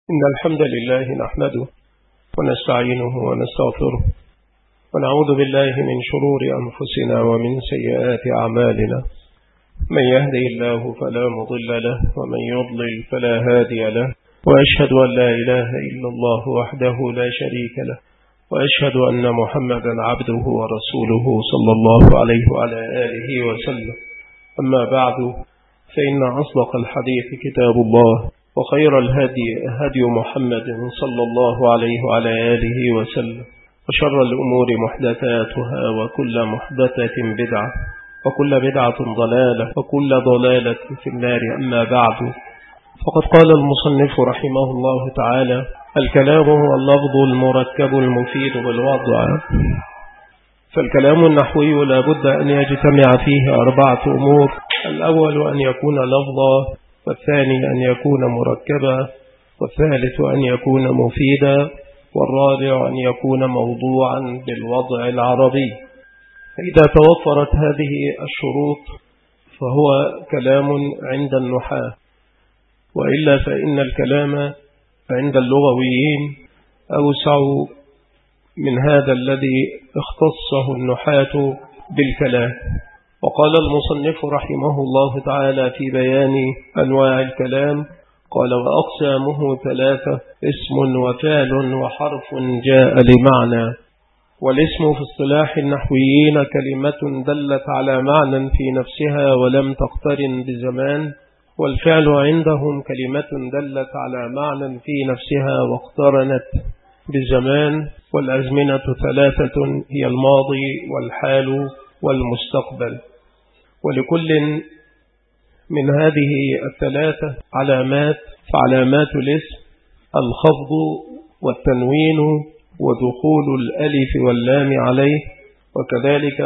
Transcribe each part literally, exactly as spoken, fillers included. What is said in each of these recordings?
إن الحمد لله نحمده ونستعينه ونستغفره ونعوذ بالله من شرور أنفسنا ومن سيئات أعمالنا. من يهدي الله فلا مضل له ومن يضلل فلا هادي له، وأشهد أن لا إله إلا الله وحده لا شريك له، وأشهد أن محمدا عبده ورسوله صلى الله عليه وعلى آله وسلم. أما بعد، فإن أصدق الحديث كتاب الله، وخير الهدي هدي محمد صلى الله عليه وعلى آله وسلم، وشر الأمور محدثاتها، وكل محدثة بدعة، وكل بدعة ضلالة، وكل ضلالة في النار. أما بعد، فقد قال المصنف رحمه الله تعالى: الكلام هو اللفظ المركب المفيد بالوضع. فالكلام النحوي لا بد أن يجتمع فيه أربعة أمور: الأول أن يكون لفظا، والثاني أن يكون مركبا، والثالث أن يكون مفيدا، والرابع أن يكون موضوعا بالوضع العربي. فإذا توفرت هذه الشروط فهو كلام عند النحاة، وإلا فإن الكلام عند اللغويين أوسع من هذا الذي اختصه النحاة بالكلام. وقال المصنف رحمه الله تعالى في بيان أنواع الكلام، قال: وأقسامه ثلاثة: اسم وفعل وحرف جاء لمعنى. والاسم في اصطلاح النحويين كلمة دلت على معنى في نفسها ولم تقترن بزمان، والفعل عندهم كلمة دلت على معنى في نفسها واقترنت بالزمان. والأزمنة ثلاثة: هي الماضي والحال والمستقبل. ولكل من هذه الثلاثة علامات، فعلامات الاسم الخفض والتنوين ودخول الألف واللام عليه، وكذلك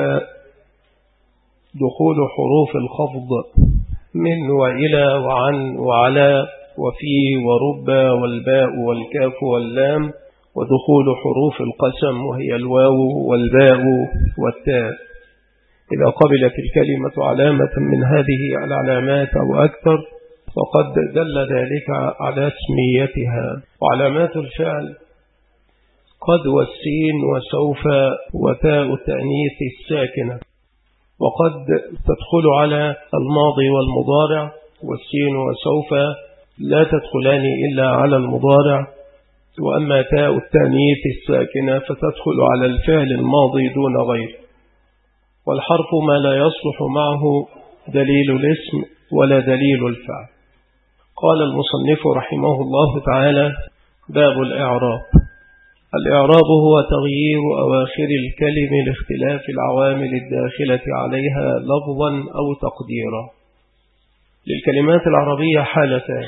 دخول حروف الخفض من وإلى وعن وعلى وفي ورب والباء والكاف واللام، ودخول حروف القسم وهي الواو والباء والتاء. إذا قبلت الكلمة علامة من هذه العلامات أو أكثر فقد دل ذلك على اسميتها. وعلامات الفعل قد والسين وسوف وتاء التأنيث الساكنة، وقد تدخل على الماضي والمضارع، والسين وسوف لا تدخلان إلا على المضارع، وأما تاء التأنيث الساكنة فتدخل على الفعل الماضي دون غيره. والحرف ما لا يصلح معه دليل الاسم ولا دليل الفعل. قال المصنف رحمه الله تعالى: باب الإعراب. الإعراب هو تغيير أواخر الكلم لاختلاف العوامل الداخلة عليها لفظا أو تقديرا. للكلمات العربية حالتان: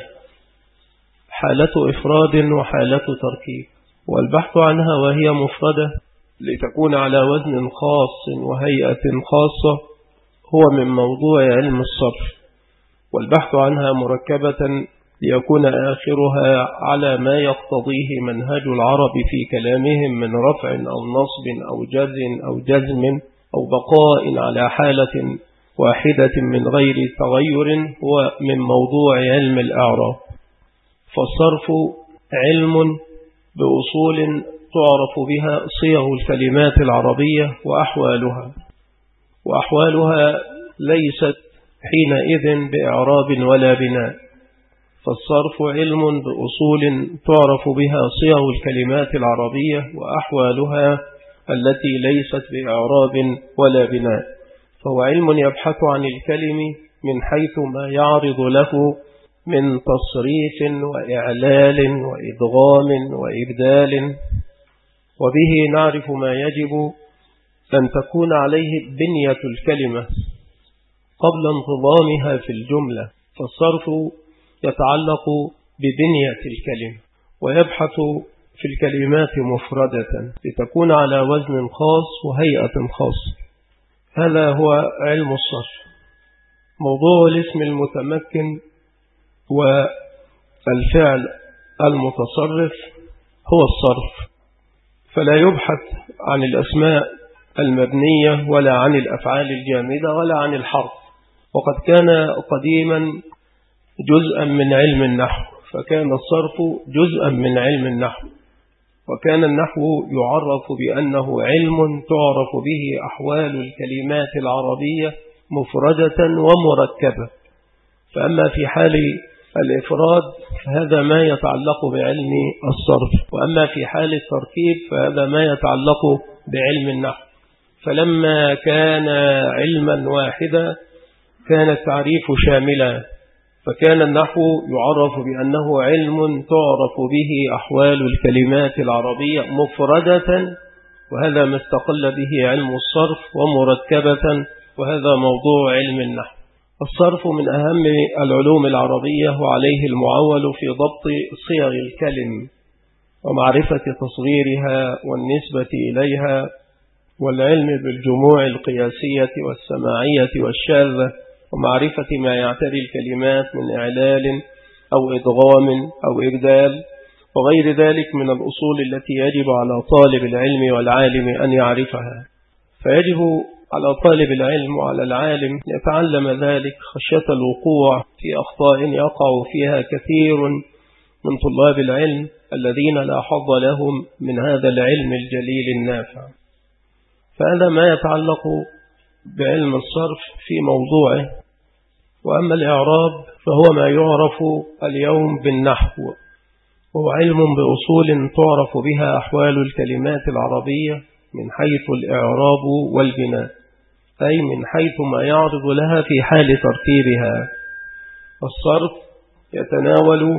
حالة إفراد وحالة تركيب، والبحث عنها وهي مفردة لتكون على وزن خاص وهيئة خاصة هو من موضوع علم الصرف، والبحث عنها مركبة ليكون آخرها على ما يقتضيه منهج العرب في كلامهم من رفع أو نصب أو جزم أو جزم أو بقاء على حالة واحدة من غير تغير هو من موضوع علم الأعراب. فالصرف علم بأصول تعرف بها صيغ الكلمات العربية وأحوالها، وأحوالها ليست حينئذ بإعراب ولا بناء. فالصرف علم بأصول تعرف بها صيغ الكلمات العربية وأحوالها التي ليست بإعراب ولا بناء، فهو علم يبحث عن الكلم من حيث ما يعرض له من تصريف وإعلال وإدغام وإبدال، وبه نعرف ما يجب أن تكون عليه بنية الكلمة قبل انتظامها في الجملة. فالصرف يتعلق ببنية الكلمة، ويبحث في الكلمات مفردة لتكون على وزن خاص وهيئة خاصة. هذا هو علم الصرف. موضوع الاسم المتمكن والفعل المتصرف هو الصرف، فلا يبحث عن الأسماء المبنية ولا عن الأفعال الجامدة ولا عن الحرف. وقد كان قديما جزءا من علم النحو، فكان الصرف جزءا من علم النحو، وكان النحو يعرف بأنه علم تعرف به أحوال الكلمات العربية مفردة ومركبة. فأما في حال الإفراد فهذا ما يتعلق بعلم الصرف، وأما في حال التركيب فهذا ما يتعلق بعلم النحو. فلما كان علما واحدا كان التعريف شاملا، فكان النحو يعرف بأنه علم تعرف به أحوال الكلمات العربية مفردة، وهذا ما استقل به علم الصرف، ومركبة، وهذا موضوع علم النحو. الصرف من أهم العلوم العربية، وعليه المعول في ضبط صيغ الكلم ومعرفة تصغيرها والنسبة إليها، والعلم بالجموع القياسية والسماعية والشاذة، ومعرفة ما يعتري الكلمات من إعلال أو إدغام أو إبدال وغير ذلك من الأصول التي يجب على طالب العلم والعالم أن يعرفها. فيجب على طالب العلم وعلى العالم يتعلم ذلك خشية الوقوع في أخطاء يقع فيها كثير من طلاب العلم الذين لا حظ لهم من هذا العلم الجليل النافع. فهذا ما يتعلق بعلم الصرف في موضوعه. وأما الإعراب فهو ما يعرف اليوم بالنحو، وهو علم بأصول تعرف بها أحوال الكلمات العربية من حيث الإعراب والبناء، أي من حيث ما يعرض لها في حال ترتيبها. الصرف يتناول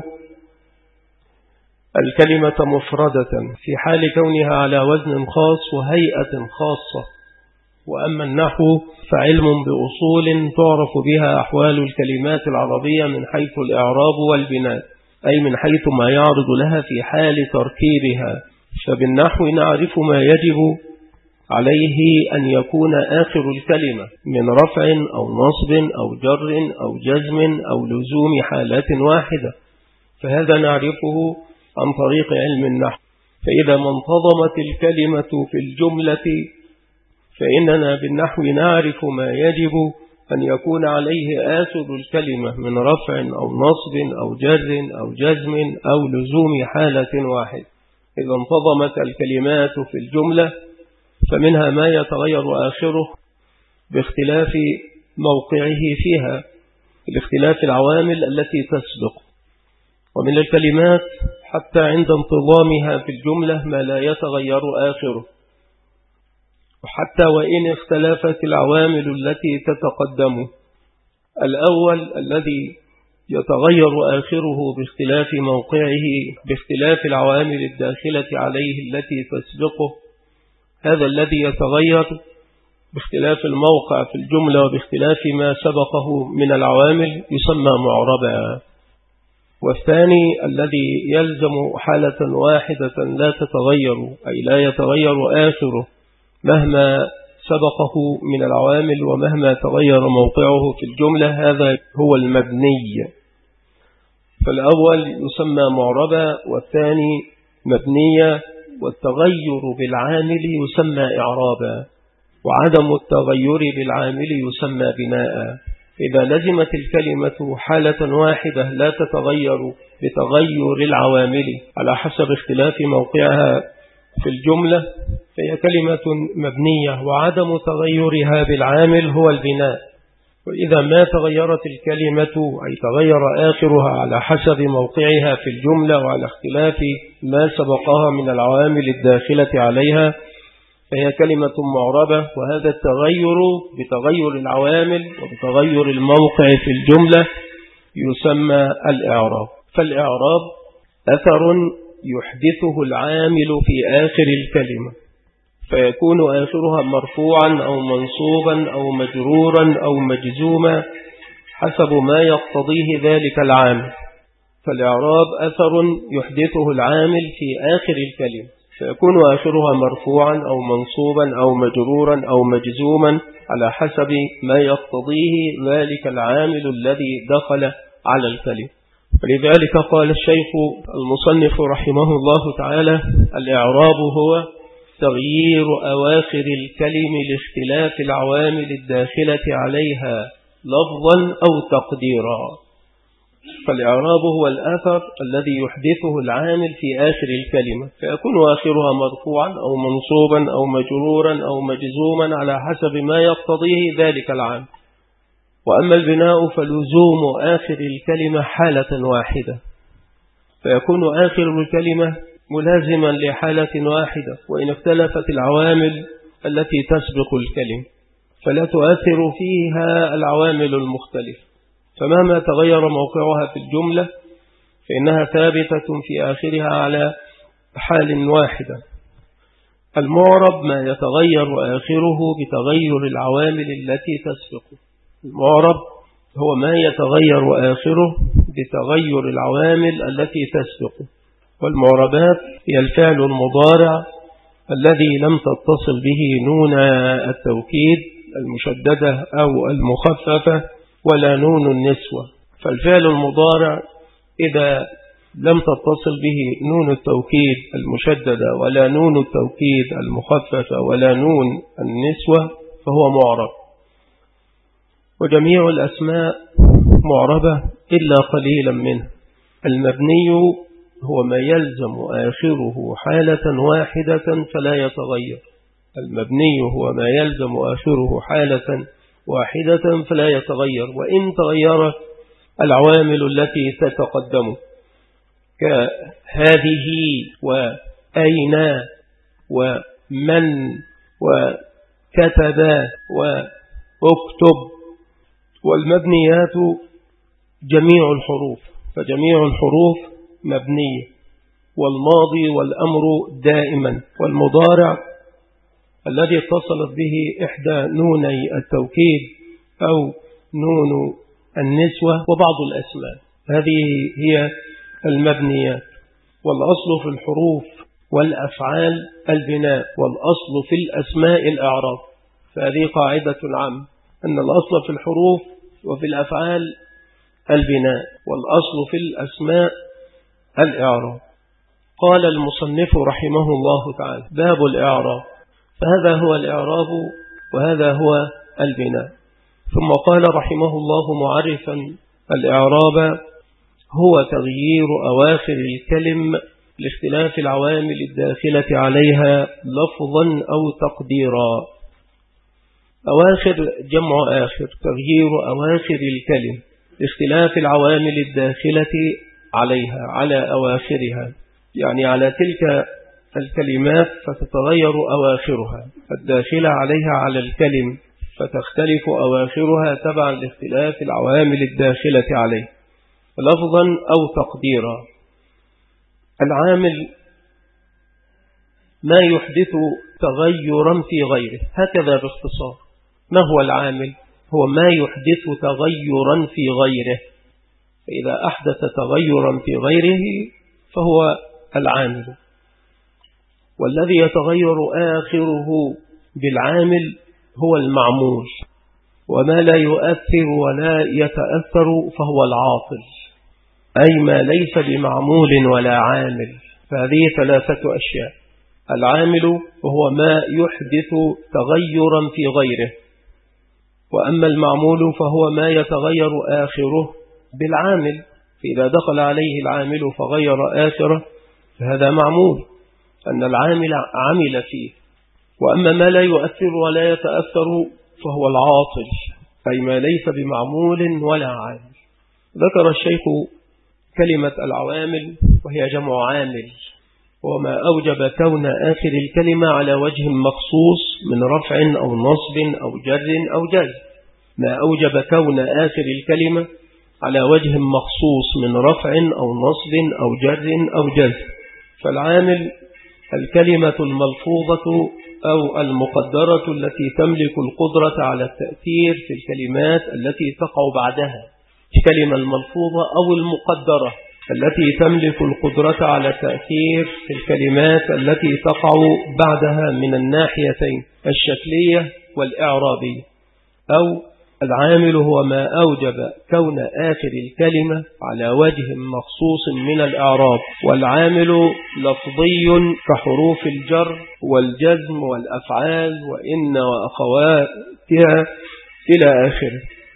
الكلمة مفردة في حال كونها على وزن خاص وهيئة خاصة. وأما النحو فعلم بأصول تعرف بها أحوال الكلمات العربية من حيث الإعراب والبناء، أي من حيث ما يعرض لها في حال تركيبها. فبالنحو نعرف ما يجب عليه أن يكون آخر الكلمة من رفع أو نصب أو جر أو جزم أو لزوم حالات واحدة، فهذا نعرفه عن طريق علم النحو. فإذا ما انتظمت الكلمة في الجملة فإننا بالنحو نعرف ما يجب أن يكون عليه آخر الكلمة من رفع أو نصب أو جر أو جزم أو لزوم حالة واحدة. إذا انتظمت الكلمات في الجملة فمنها ما يتغير آخره باختلاف موقعه فيها، باختلاف العوامل التي تسبق. ومن الكلمات حتى عند انتظامها في الجملة ما لا يتغير آخره، وحتى وإن اختلفت العوامل التي تتقدم. الأول الذي يتغير آخره باختلاف موقعه باختلاف العوامل الداخلة عليه التي تسبقه، هذا الذي يتغير باختلاف الموقع في الجملة وباختلاف ما سبقه من العوامل يسمى معربا. والثاني الذي يلزم حالة واحدة لا تتغير، أي لا يتغير آخره مهما سبقه من العوامل ومهما تغير موقعه في الجملة، هذا هو المبني. فالأول يسمى معربا والثاني مبنيا، والتغير بالعامل يسمى إعرابا، وعدم التغير بالعامل يسمى بناء. إذا لزمت الكلمة حالة واحدة لا تتغير بتغير العوامل على حسب اختلاف موقعها في الجملة فهي كلمة مبنية، وعدم تغيرها بالعامل هو البناء. وإذا ما تغيرت الكلمة أي تغير آخرها على حسب موقعها في الجملة وعلى اختلاف ما سبقها من العوامل الداخلة عليها فهي كلمة معربة. وهذا التغير بتغير العوامل وبتغير الموقع في الجملة يسمى الإعراب. فالإعراب أثر يحدثه العامل في آخر الكلمة، فيكون آخرها مرفوعا أو منصوبا أو مجرورا أو مجزوما حسب ما يقتضيه ذلك العامل. فالإعراب أثر يحدثه العامل في آخر الكلمة، فيكون آخرها مرفوعا أو منصوبا أو مجرورا أو مجزوما على حسب ما يقتضيه ذلك العامل الذي دخل على الكلمة. ولذلك قال الشيخ المصنف رحمه الله تعالى: الإعراب هو تغيير أواخر الكلم لاختلاف العوامل الداخلة عليها لفظا أو تقديرا. فالإعراب هو الأثر الذي يحدثه العامل في آخر الكلمة، فيكون آخرها مرفوعا أو منصوبا أو مجرورا أو مجزوما على حسب ما يقتضيه ذلك العامل. وأما البناء فلزوم آخر الكلمة حالة واحدة، فيكون آخر الكلمة ملازما لحالة واحدة، وإن اختلفت العوامل التي تسبق الكلمة فلا تؤثر فيها العوامل المختلفة، فمهما تغير موقعها في الجملة فإنها ثابتة في آخرها على حال واحدة. المعرب ما يتغير آخره بتغير العوامل التي تسبقه. المعرب هو ما يتغير آخره بتغير العوامل التي تسبقه. والمعربات هي الفعل المضارع الذي لم تتصل به نون التوكيد المشددة أو المخففة ولا نون النسوة. فالفعل المضارع إذا لم تتصل به نون التوكيد المشددة ولا نون التوكيد المخففة ولا نون النسوة فهو معرب. وجميع الأسماء معربة إلا قليلا منه. المبني هو ما يلزم آخره حالة واحدة فلا يتغير. المبني هو ما يلزم آخره حالة واحدة فلا يتغير، وإن تغيرت العوامل التي تتقدم كهذه وأين ومن وكتب وأكتب. والمبنيات جميع الحروف، فجميع الحروف مبنية، والماضي والأمر دائما، والمضارع الذي اتصلت به إحدى نوني التوكيد أو نون النسوة وبعض الأسماء، هذه هي المبنيات. والأصل في الحروف والأفعال البناء، والأصل في الأسماء الإعراب. فهذه قاعدة عامة أن الأصل في الحروف وفي الأفعال البناء، والأصل في الأسماء الإعراب. قال المصنف رحمه الله تعالى: باب الإعراب. فهذا هو الإعراب وهذا هو البناء. ثم قال رحمه الله معرفا الإعراب: هو تغيير أواخر الكلم لاختلاف العوامل الداخلة عليها لفظا أو تقديرا. أواخر جمع آخر، تغيير أواخر الكلم لاختلاف العوامل الداخلة عليها على أواخرها، يعني على تلك الكلمات فتتغير أواخرها، الداخلة عليها على الكلم فتختلف أواخرها تبعا لاختلاف العوامل الداخلة عليه لفظا أو تقديرا. العامل ما يحدث تغيرا في غيره، هكذا باختصار. ما هو العامل؟ هو ما يحدث تغيرا في غيره، فإذا أحدث تغيرا في غيره فهو العامل. والذي يتغير آخره بالعامل هو المعمول، وما لا يؤثر ولا يتأثر فهو العاطل، أي ما ليس بمعمول ولا عامل. فهذه ثلاثة أشياء: العامل وهو ما يحدث تغيرا في غيره، وأما المعمول فهو ما يتغير آخره بالعامل، فإذا دخل عليه العامل فغير آخره فهذا معمول أن العامل عمل فيه. وأما ما لا يؤثر ولا يتأثر فهو العاطل، أي ما ليس بمعمول ولا عامل. ذكر الشيخ كلمة العوامل وهي جمع عامل، وما أوجب كون آخر الكلمة على وجه مخصوص من رفع أو نصب أو جر أو جزم. ما أوجب كون آخر الكلمة على وجه مخصوص من رفع أو نصب أو جر أو جزم. فالعامل الكلمة الملفوظة أو المقدرة التي تملك القدرة على التأثير في الكلمات التي تقع بعدها. الكلمة الملفوظة أو المقدرة التي تملك القدرة على التأثير في الكلمات التي تقع بعدها من الناحيتين الشكلية والإعرابية. أو العامل هو ما أوجب كون آخر الكلمة على وجه مخصوص من الإعراب، والعامل لفظي كحروف الجر والجزم والأفعال وإن وأخواتها إلى آخره.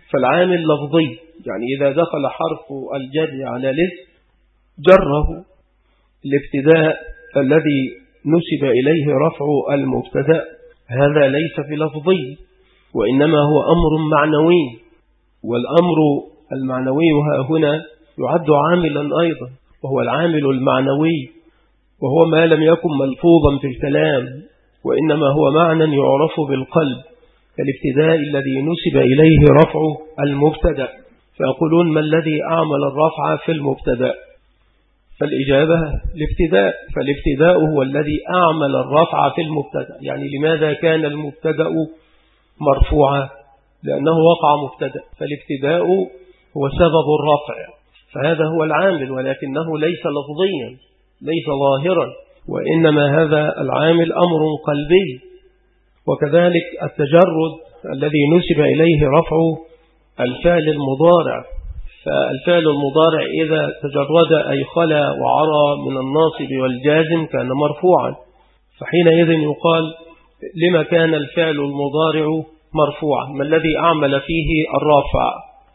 فالعامل لفظي، يعني إذا دخل حرف الجر على الاسم جره الابتداء الذي نسب إليه رفع المبتدأ، هذا ليس في لفظي وإنما هو أمر معنوي، والأمر المعنوي ها هنا يعد عاملا أيضا، وهو العامل المعنوي، وهو ما لم يكن ملفوظا في الكلام وإنما هو معنى يعرف بالقلب، كالابتداء الذي نسب إليه رفع المبتدأ. فيقولون ما الذي أعمل الرفع في المبتدأ؟ فالإجابة الابتداء، فالابتداء هو الذي أعمل الرفع في المبتدأ. يعني لماذا كان المبتدأ مرفوعا؟ لأنه وقع مبتدأ، فالابتداء هو سبب الرفع، فهذا هو العامل، ولكنه ليس لفظيا، ليس ظاهرا، وإنما هذا العامل أمر قلبي. وكذلك التجرد الذي نسب إليه رفع الفعل المضارع، فالفعل المضارع إذا تجرد أي خلا وعرى من الناصب والجازم كان مرفوعا، فحينئذ يقال لما كان الفعل المضارع مرفوعا؟ ما الذي أعمل فيه الرافع؟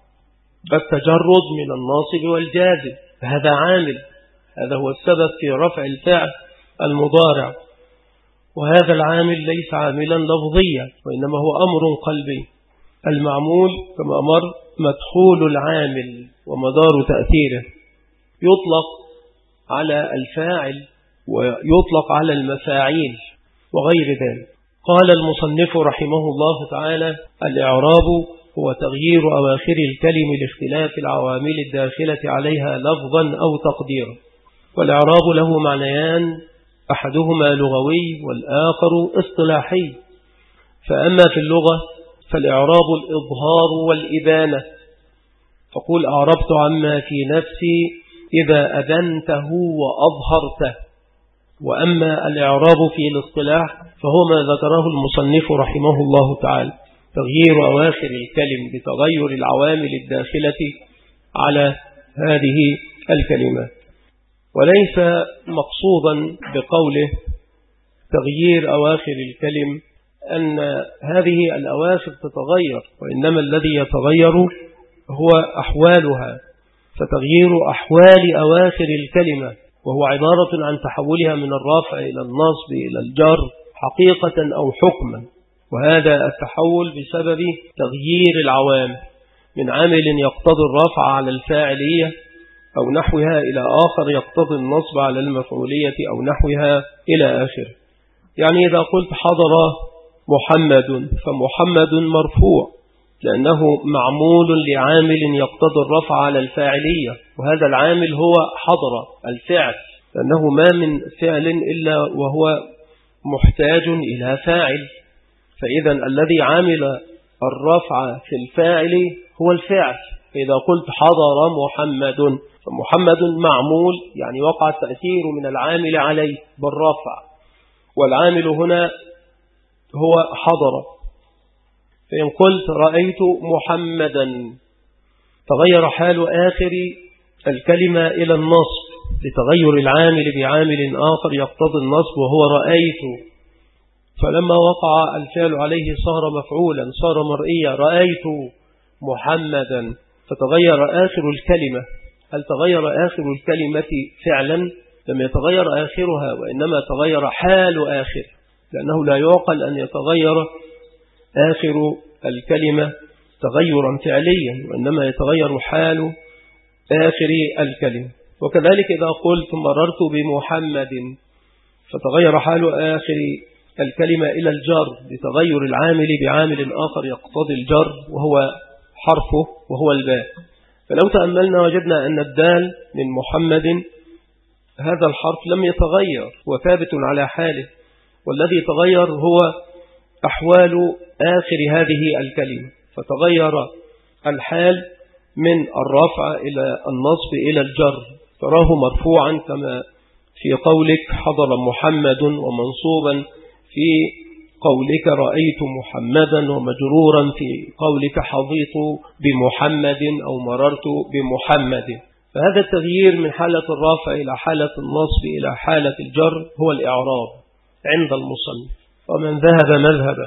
التجرد من الناصب والجازم، فهذا عامل، هذا هو السبب في رفع الفعل المضارع، وهذا العامل ليس عاملا لفظيا وإنما هو أمر قلبي. المعمول كما أمر مدخول العامل ومدار تأثيره، يطلق على الفاعل ويطلق على المفاعيل وغير ذلك. قال المصنف رحمه الله تعالى: الإعراب هو تغيير أواخر الكلم لاختلاف العوامل الداخلة عليها لفظا أو تقديرا. والإعراب له معنيان، أحدهما لغوي والآخر اصطلاحي. فأما في اللغة فالإعراب الإظهار والإبانة، فقول أعربت عما في نفسي إذا أذنته وأظهرته. وأما الإعراب في الاصطلاح فهو ما ذكره المصنف رحمه الله تعالى: تغيير أواخر الكلم بتغير العوامل الداخلة على هذه الكلمات. وليس مقصودا بقوله تغيير أواخر الكلم أن هذه الأواخر تتغير، وإنما الذي يتغير هو أحوالها، فتغيير أحوال أواخر الكلمة، وهو عبارة عن تحولها من الرفع إلى النصب إلى الجر حقيقة أو حكما. وهذا التحول بسبب تغيير العوامل من عامل يقتضي الرفع على الفاعلية أو نحوها إلى آخر يقتضي النصب على المفعولية أو نحوها إلى آخر. يعني إذا قلت حضر محمد فمحمد مرفوع لأنه معمول لعامل يقتضي الرفع على الفاعلية، وهذا العامل هو حضر الفعل، لأنه ما من فعل إلا وهو محتاج إلى فاعل، فإذا الذي عامل الرفع في الفاعل هو الفعل. فإذا قلت حضر محمد فمحمد معمول، يعني وقع التأثير من العامل عليه بالرفع، والعامل هنا هو حضر. فإن قلت رأيت محمدا تغير حال آخر الكلمة إلى النصب لتغير العامل بعامل آخر يقتضي النصب وهو رأيت، فلما وقع الفعل عليه صار مفعولا صار مرئيا، رأيت محمدا، فتغير آخر الكلمة. هل تغير آخر الكلمة فعلا؟ لم يتغير آخرها، وإنما تغير حال آخر، لأنه لا يعقل أن يتغير آخر الكلمة تغيرا فعليا، وإنما يتغير حال آخر الكلمة. وكذلك إذا قلت مررت بمحمد فتغير حال آخر الكلمة إلى الجر لتغير العامل بعامل آخر يقتضي الجر وهو حرفه وهو الباء. فلو تأملنا وجدنا أن الدال من محمد هذا الحرف لم يتغير وثابت على حاله، والذي تغير هو أحوال آخر هذه الكلمة، فتغير الحال من الرفع إلى النصب إلى الجر، تراه مرفوعا كما في قولك حضر محمد، ومنصوبا في قولك رأيت محمدا، ومجرورا في قولك حظيت بمحمد أو مررت بمحمد. فهذا التغيير من حالة الرفع إلى حالة النصب إلى حالة الجر هو الإعراب عند المصنف، ومن ذهب مذهبه.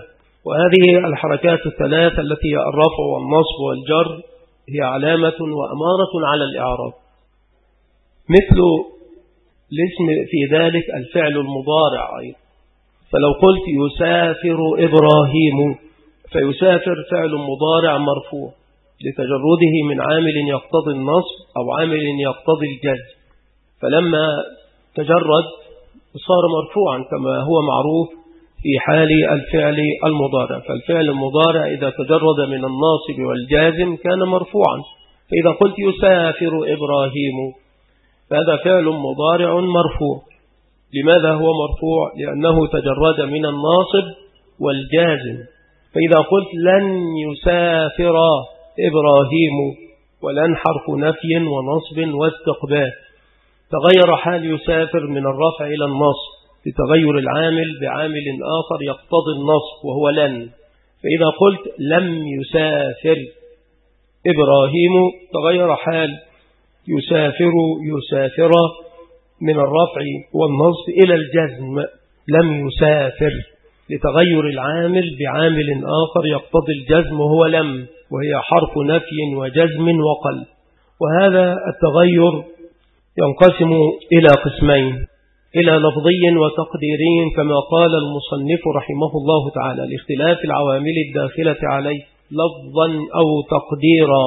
وهذه الحركات الثلاث التي هي الرفع والنصب والجر هي علامة وأمارة على الإعراب. مثل الاسم في ذلك الفعل المضارع أيضا، فلو قلت يسافر إبراهيم فيسافر فعل مضارع مرفوع لتجرده من عامل يقتضي النصب أو عامل يقتضي الجزم، فلما تجرد صار مرفوعا كما هو معروف في حال الفعل المضارع. فالفعل المضارع إذا تجرد من الناصب والجازم كان مرفوعا. فإذا قلت يسافر إبراهيم فهذا فعل مضارع مرفوع. لماذا هو مرفوع؟ لأنه تجرد من الناصب والجازم. فإذا قلت لن يسافر إبراهيم، ولن حرف نفي ونصب واستقبال، تغير حال يسافر من الرفع إلى النصب لتغير العامل بعامل آخر يقتضي النصب وهو لن. فإذا قلت لم يسافر إبراهيم تغير حال يسافر يسافر من الرفع والنصب إلى الجزم لم يسافر لتغير العامل بعامل آخر يقتضي الجزم وهو لم، وهي حرف نفي وجزم وقل. وهذا التغير ينقسم إلى قسمين، إلى لفظي وتقديري كما قال المصنف رحمه الله تعالى لاختلاف العوامل الداخلة عليه لفظا أو تقديرا.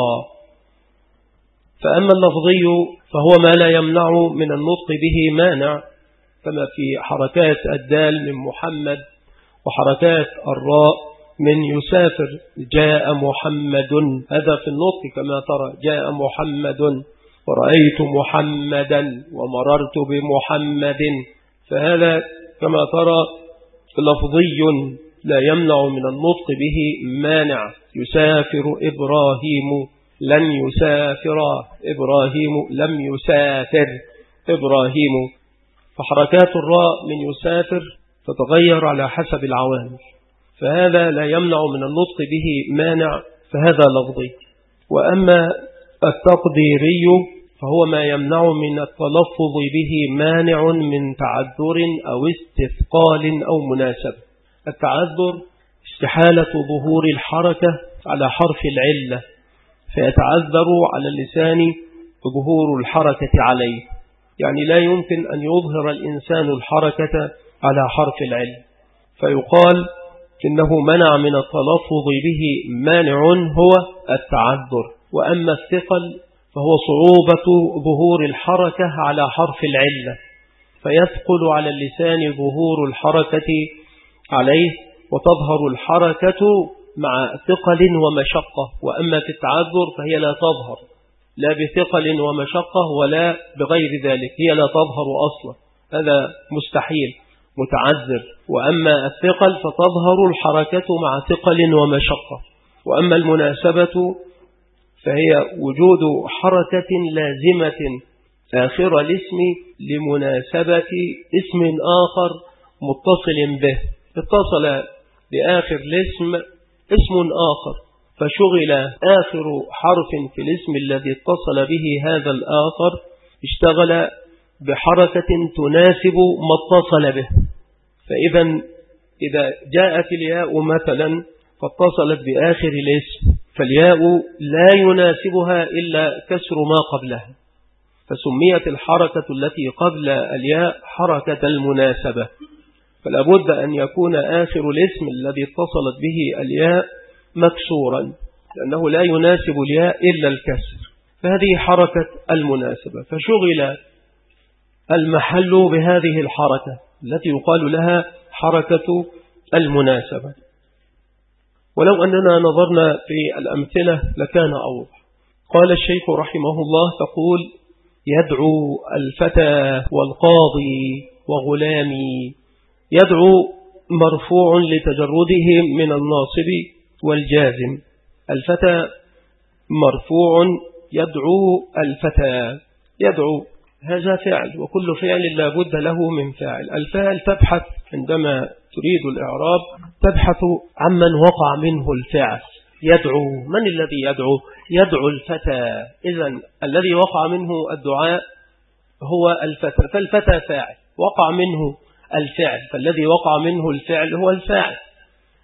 فأما اللفظي فهو ما لا يمنع من النطق به مانع، كما في حركات الدال من محمد وحركات الراء من يسافر. جاء محمد، هذا في النطق كما ترى جاء محمد، ورأيت محمدا ومررت بمحمد، فهذا كما ترى لفظي لا يمنع من النطق به مانع. يسافر إبراهيم، لن يسافر إبراهيم، لم يسافر إبراهيم. فحركات الراء من يسافر تتغير على حسب العوامل، فهذا لا يمنع من النطق به مانع، فهذا لفظي. وأما التقديري فهو ما يمنع من التلفظ به مانع من تعذر أو استثقال أو مناسبة. التعذر استحالة ظهور الحركة على حرف العلة، فيتعذر على اللسان ظهور الحركة عليه، يعني لا يمكن أن يظهر الإنسان الحركة على حرف العلة، فيقال إنه منع من التلفظ به مانع هو التعذر. وأما الثقل فهو صعوبة ظهور الحركة على حرف العلة، فيثقل على اللسان ظهور الحركة عليه، وتظهر الحركة مع ثقل ومشقة. وأما في التعذر فهي لا تظهر لا بثقل ومشقة ولا بغير ذلك، هي لا تظهر أصلا، هذا مستحيل متعذر. وأما الثقل فتظهر الحركة مع ثقل ومشقة. وأما المناسبة فهي وجود حركة لازمة آخر الاسم لمناسبة اسم آخر متصل به، اتصل بآخر الاسم اسم آخر فشغل آخر حرف في الاسم الذي اتصل به هذا الآخر، اشتغل بحركة تناسب ما اتصل به. فإذا إذا جاءت الياء مثلا فاتصلت بآخر الاسم، فالياء لا يناسبها إلا كسر ما قبلها، فسميت الحركة التي قبل الياء حركة المناسبة. فلا بد أن يكون آخر الاسم الذي اتصلت به الياء مكسورا، لأنه لا يناسب الياء إلا الكسر، فهذه حركة المناسبة. فشغل المحل بهذه الحركة التي يقال لها حركة المناسبة. ولو أننا نظرنا في الأمثلة لكان أوضح. قال الشيخ رحمه الله تقول يدعو الفتى والقاضي وغلامي. يدعو مرفوع لتجرده من الناصب والجازم، الفتى مرفوع يدعو الفتى. يدعو هذا فعل، وكل فعل لا بد له من فاعل. الفاعل تبحث عندما تريد الإعراب تبحث عمن وقع منه الفعل. يدعو، من الذي يدعو؟ يدعو الفتى، إذن الذي وقع منه الدعاء هو الفتى، فالفتى فاعل وقع منه الفعل، فالذي وقع منه الفعل هو الفاعل.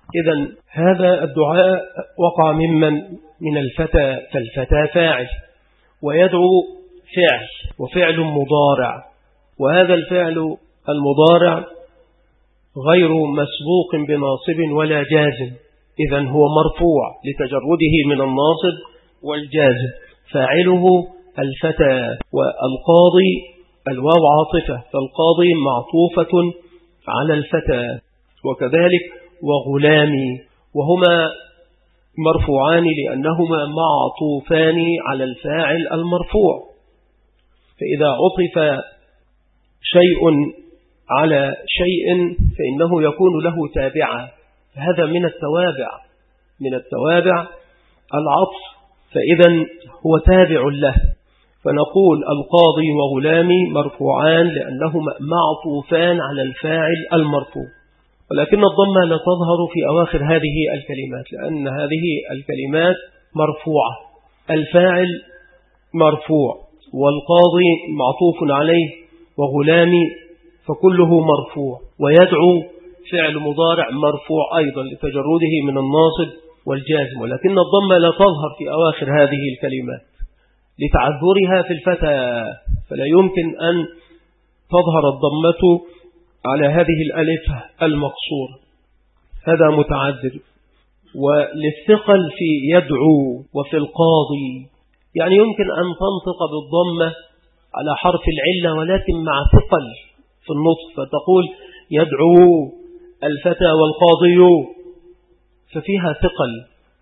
إذن هذا الدعاء وقع ممن من الفتى، فالفتى فاعل، ويدعو فعل وفعل مضارع، وهذا الفعل المضارع غير مسبوق بناصب ولا جازم، إذن هو مرفوع لتجرده من الناصب والجازم. فاعله الفتى، والقاضي الواو عاطفة، فالقاضي معطوفة على الفتى، وكذلك وغلامي، وهما مرفوعان لأنهما معطوفان على الفاعل المرفوع. فإذا عطف شيء على شيء فإنه يكون له تابعا، هذا من التوابع من التوابع العطف، فإذا هو تابع له. فنقول القاضي وغلامي مرفوعان لأنهما معطوفان على الفاعل المرفوع، ولكن الضمة لا تظهر في أواخر هذه الكلمات لأن هذه الكلمات مرفوعة، الفاعل مرفوع والقاضي معطوف عليه وغلامي فكله مرفوع، ويدعو فعل مضارع مرفوع أيضا لتجرده من الناصب والجازم، ولكن الضمة لا تظهر في أواخر هذه الكلمات لتعذرها في الفتى، فلا يمكن أن تظهر الضمة على هذه الألف المقصورة، هذا متعذر. وللثقل في يدعو وفي القاضي، يعني يمكن أن تنطق بالضمة على حرف العلة ولكن مع ثقل في النطق، فتقول يدعو الفتى والقاضي، ففيها ثقل،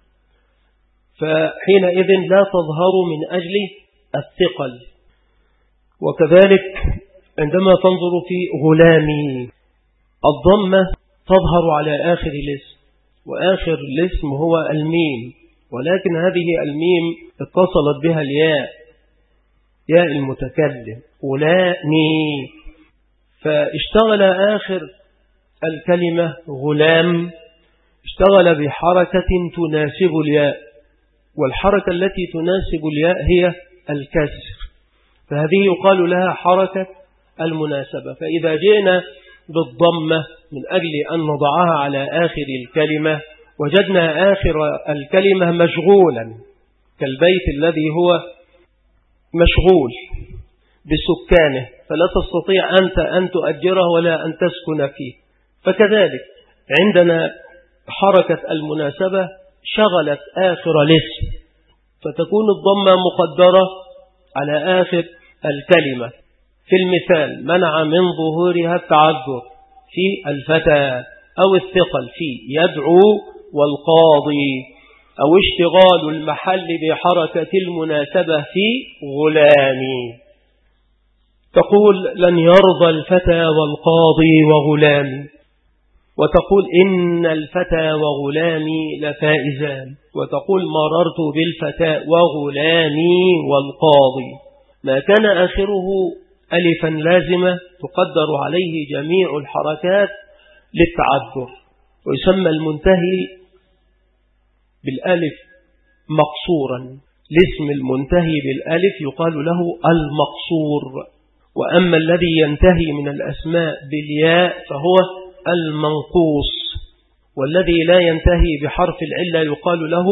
فحينئذ لا تظهر من أجل الثقل. وكذلك عندما تنظر في غلامي، الضمة تظهر على آخر الاسم، وآخر الاسم هو الميم، ولكن هذه الميم اتصلت بها الياء، ياء المتكلم غلامي، فاشتغل آخر الكلمة غلام اشتغل بحركة تناسب الياء، والحركة التي تناسب الياء هي الكسر، فهذه يقال لها حركة المناسبة. فإذا جئنا بالضمة من أجل أن نضعها على آخر الكلمة وجدنا آخر الكلمة مشغولا، كالبيت الذي هو مشغول بسكانه فلا تستطيع أنت أن تؤجره ولا أن تسكن فيه، فكذلك عندنا حركة المناسبة شغلت آخر الاسم، فتكون الضمة مقدرة على آخر الكلمة. في المثال منع من ظهورها التعذر في الفتى، أو الثقل في يدعو والقاضي، أو اشتغال المحل بحركة المناسبة في غلامي. تقول لن يرضى الفتى والقاضي وغلامي، وتقول إن الفتى وغلامي لفائزان، وتقول مررت بالفتى وغلامي والقاضي. ما كان آخره ألفا لازمة تقدر عليه جميع الحركات للتعذر، ويسمى المنتهي بالألف مقصورا، الاسم المنتهي بالألف يقال له المقصور، وأما الذي ينتهي من الأسماء بالياء فهو المنقوص، والذي لا ينتهي بحرف العلة يقال له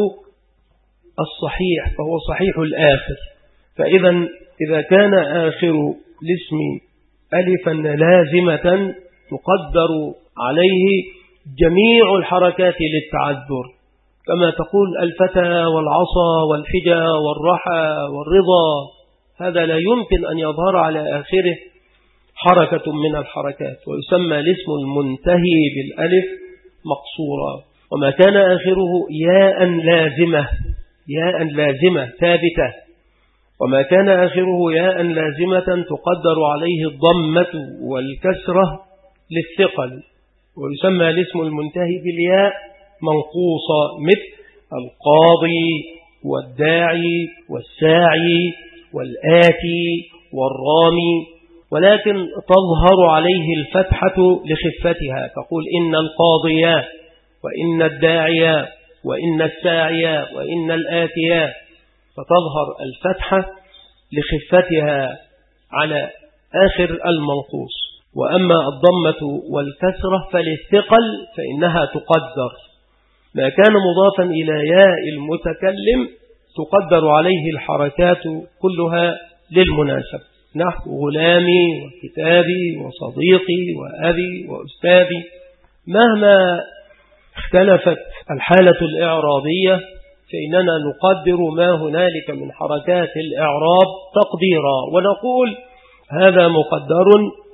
الصحيح، فهو صحيح الآخر. فإذا إذا كان آخر الاسم ألفا لازمة تقدر عليه جميع الحركات للتعذر، كما تقول الفتى والعصا والحجى والرحى والرضا، هذا لا يمكن أن يظهر على آخره حركة من الحركات، ويسمى الاسم المنتهي بالألف مقصورا. وما كان آخره ياء لازمة، ياء لازمة ثابتة، وما كان آخره ياء لازمة تقدر عليه الضمة والكسرة للثقل، ويسمى الاسم المنتهي بالياء منقوصة، مثل القاضي والداعي والساعي والآتي والرامي، ولكن تظهر عليه الفتحة لخفتها، تقول إن القاضيا وإن الداعيا وإن الساعيا وإن الآتيا، فتظهر الفتحة لخفتها على آخر المنقوص. وأما الضمة والكسرة فللثقل فإنها تقدر، ما كان مضافا إلى ياء المتكلم تقدر عليه الحركات كلها للمناسب، نحو غلامي وكتابي وصديقي وأبي وأستاذي. مهما اختلفت الحالة الإعرابية فإننا نقدر ما هنالك من حركات الإعراب تقديرا، ونقول هذا مقدر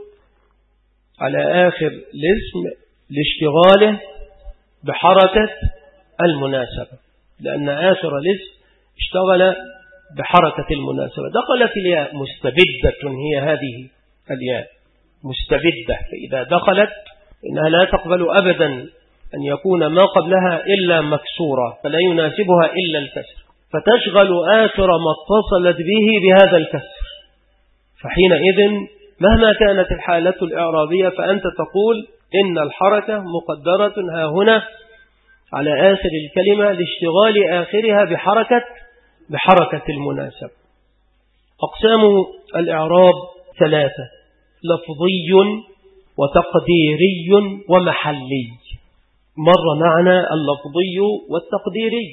على آخر الاسم لاشتغاله بحركة المناسبة، لأن آخر الاسم اشتغل بحركة المناسبة. دخلت الياء مستبدة، هي هذه الياء مستبدة، فإذا دخلت إنها لا تقبل أبدا أن يكون ما قبلها إلا مكسورة، فلا يناسبها إلا الكسر، فتشغل آخر ما اتصلت به بهذا الكسر. فحينئذ مهما كانت الحالة الإعرابية فأنت تقول إن الحركة مقدرة ها هنا على آخر الكلمة لاشتغال آخرها بحركة بحركة المناسب. أقسام الإعراب ثلاثة: لفظي وتقديري ومحلي. مر معنا اللفظي والتقديري.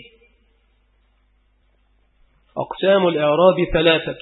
أقسام الإعراب ثلاثة: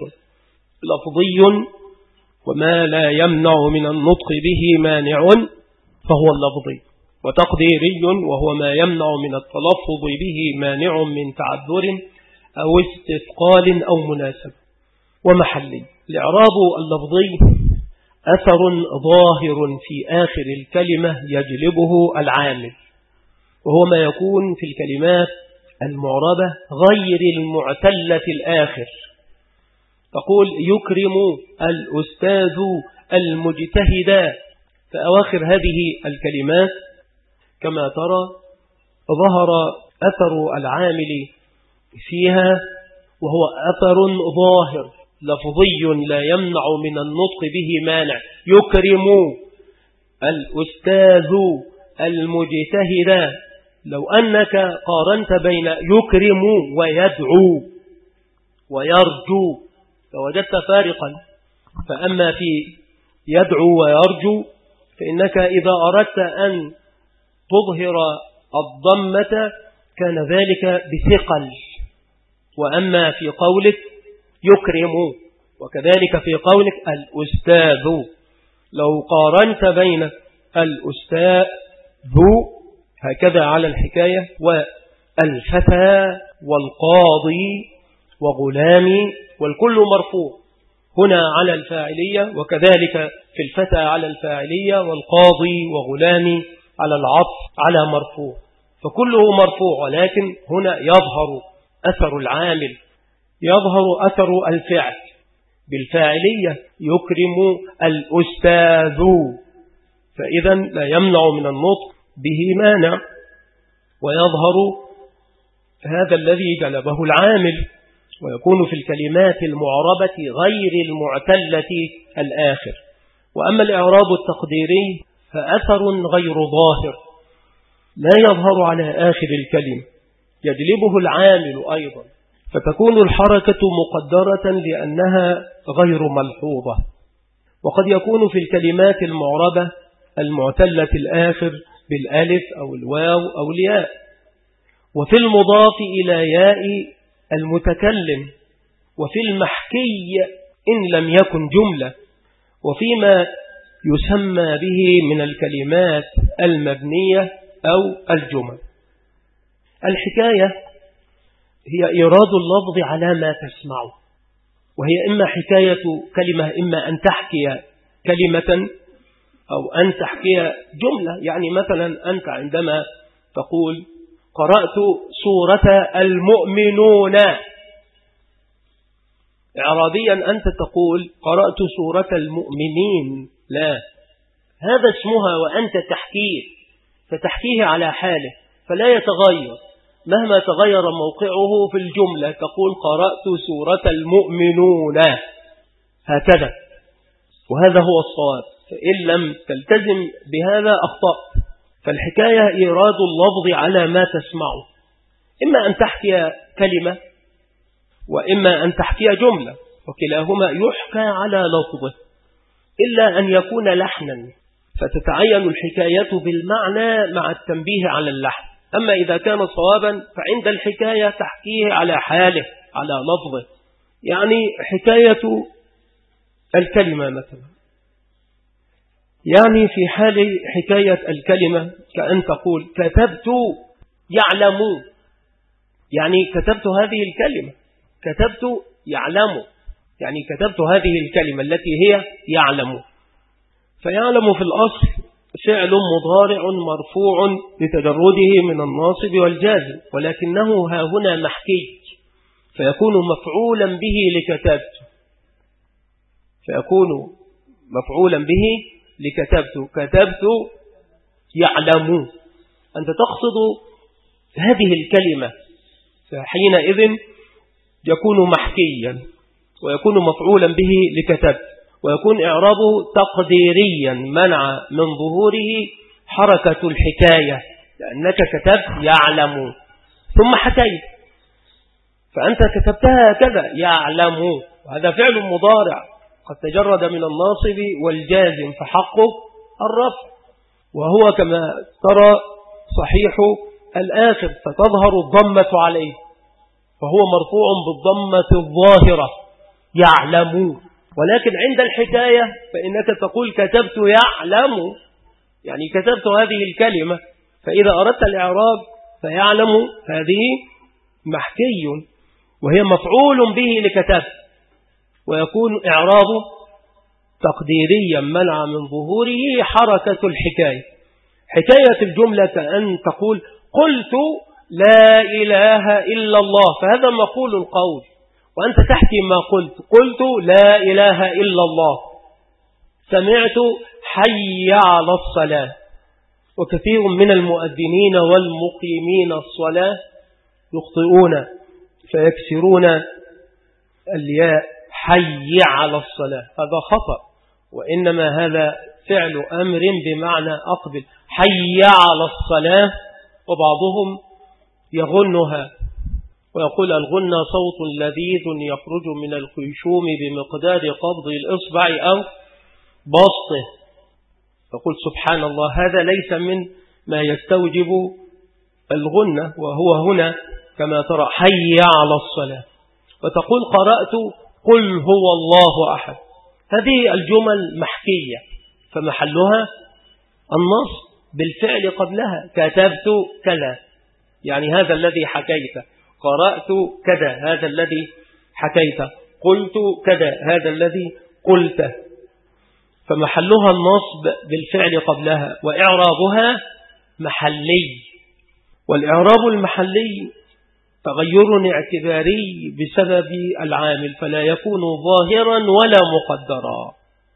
لفظي وما لا يمنع من النطق به مانع فهو اللفظي، وتقديري وهو ما يمنع من التلفظ به مانع من تعذر أو استثقال أو مناسب. ومحلي: الإعراب اللفظي أثر ظاهر في آخر الكلمة يجلبه العامل، وهو ما يكون في الكلمات المعربة غير المعتلة الآخر. تقول يكرم الأستاذ المجتهد، فأواخر هذه الكلمات كما ترى ظهر أثر العامل فيها، وهو أثر ظاهر لفظي لا يمنع من النطق به مانع. يكرم الأستاذ المجتهد، لو أنك قارنت بين يكرم ويدعو ويرجو فوجدت فارقا. فأما في يدعو ويرجو فإنك إذا أردت أن تظهر الضمة كان ذلك بثقل، وأما في قولك يكرم وكذلك في قولك الأستاذ، لو قارنت بين الأستاذ هكذا على الحكاية والفتى والقاضي وغلامي، والكل مرفوع هنا على الفاعلية، وكذلك في الفتى على الفاعلية والقاضي وغلامي على العطف على مرفوع، فكله مرفوع، ولكن هنا يظهر أثر العامل، يظهر أثر الفعل بالفاعلية يكرم الأستاذ، فإذا لا يمنع من النطق به مانع، ويظهر هذا الذي جلبه العامل، ويكون في الكلمات المعربة غير المعتلة الآخر. وأما الإعراب التقديري فأثر غير ظاهر لا يظهر على آخر الكلمة، يجلبه العامل أيضا، فتكون الحركة مقدرة لأنها غير ملحوظة. وقد يكون في الكلمات المعربة المعتلة الآخر بالألف أو الواو أو الياء. وفي المضاف إلى ياء المتكلم، وفي المحكي إن لم يكن جملة، وفيما يسمى به من الكلمات المبنية أو الجمل. الحكاية هي إيراد اللفظ على ما تسمعه، وهي إما حكاية كلمة، إما أن تحكي كلمة أو أن تحكي جملة. يعني مثلا أنت عندما تقول قرأت سورة المؤمنون، إعرابيا أنت تقول قرأت سورة المؤمنين، لا، هذا اسمها وأنت تحكيه، فتحكيه على حاله فلا يتغير مهما تغير موقعه في الجملة، تقول قرأت سورة المؤمنون هكذا، وهذا هو الصواب. فإن لم تلتزم بهذا أخطأت. فالحكاية إيراد اللفظ على ما تسمعه، إما أن تحكي كلمة وإما أن تحكي جملة، وكلاهما يحكى على لفظه، إلا أن يكون لحنا فتتعين الحكاية بالمعنى مع التنبيه على اللحن. أما إذا كان صوابا فعند الحكاية تحكيه على حاله على لفظه. يعني حكاية الكلمة مثلا، يعني في حال حكاية الكلمة كأن تقول كتبت يعلم، يعني كتبت هذه الكلمة، كتبت يعلم، يعني كتبت هذه الكلمة التي هي يعلم. فيعلم في الأصل فعل مضارع مرفوع لتجرده من الناصب والجازم، ولكنه ها هنا محكي فيكون مفعولا به لكتبت، فيكون مفعولا به لكتبت. كتبت يعلم، أنت تقصد هذه الكلمة، فحينئذ يكون محكيا ويكون مفعولا به لكتبت، ويكون إعرابه تقديريا منع من ظهوره حركة الحكاية، لأنك كتبت يعلم ثم حكيت، فأنت كتبتها كذا يعلم، وهذا فعل مضارع قد تجرد من الناصب والجازم فحقه الرفع، وهو كما ترى صحيح الآخر فتظهر الضمة عليه، فهو مرفوع بالضمة الظاهرة يعلم. ولكن عند الحكاية فإنك تقول كتبت يعلم، يعني كتبت هذه الكلمة، فإذا أردت الإعراب فيعلم هذه محكي وهي مفعول به لكتبت، ويكون إعرابه تقديريا منع من ظهوره حركة الحكاية. حكاية الجملة كأن تقول قلت لا إله إلا الله، فهذا مقول القول وأنت تحكي ما قلت، قلت لا إله إلا الله. سمعت حي على الصلاة، وكثير من المؤذنين والمقيمين الصلاة يخطئون فيكسرون الياء حي على الصلاة، هذا خطأ، وإنما هذا فعل أمر بمعنى أقبل حي على الصلاة. وبعضهم يغنها ويقول الغنى صوت لذيذ يخرج من الخيشوم بمقدار قبض الإصبع أو بسطه، يقول سبحان الله، هذا ليس من ما يستوجب الغنى، وهو هنا كما ترى حي على الصلاة. وتقول قرأت قل هو الله أحد، هذه الجمل محكية فمحلها النص بالفعل قبلها، كتبت كذا يعني هذا الذي حكيت، قرأت كذا هذا الذي حكيت، قلت كذا هذا الذي قلته، فمحلها النصب بالفعل قبلها، وإعرابها محلي. والإعراب المحلي تغير اعتباري بسبب العامل، فلا يكون ظاهرا ولا مقدرا،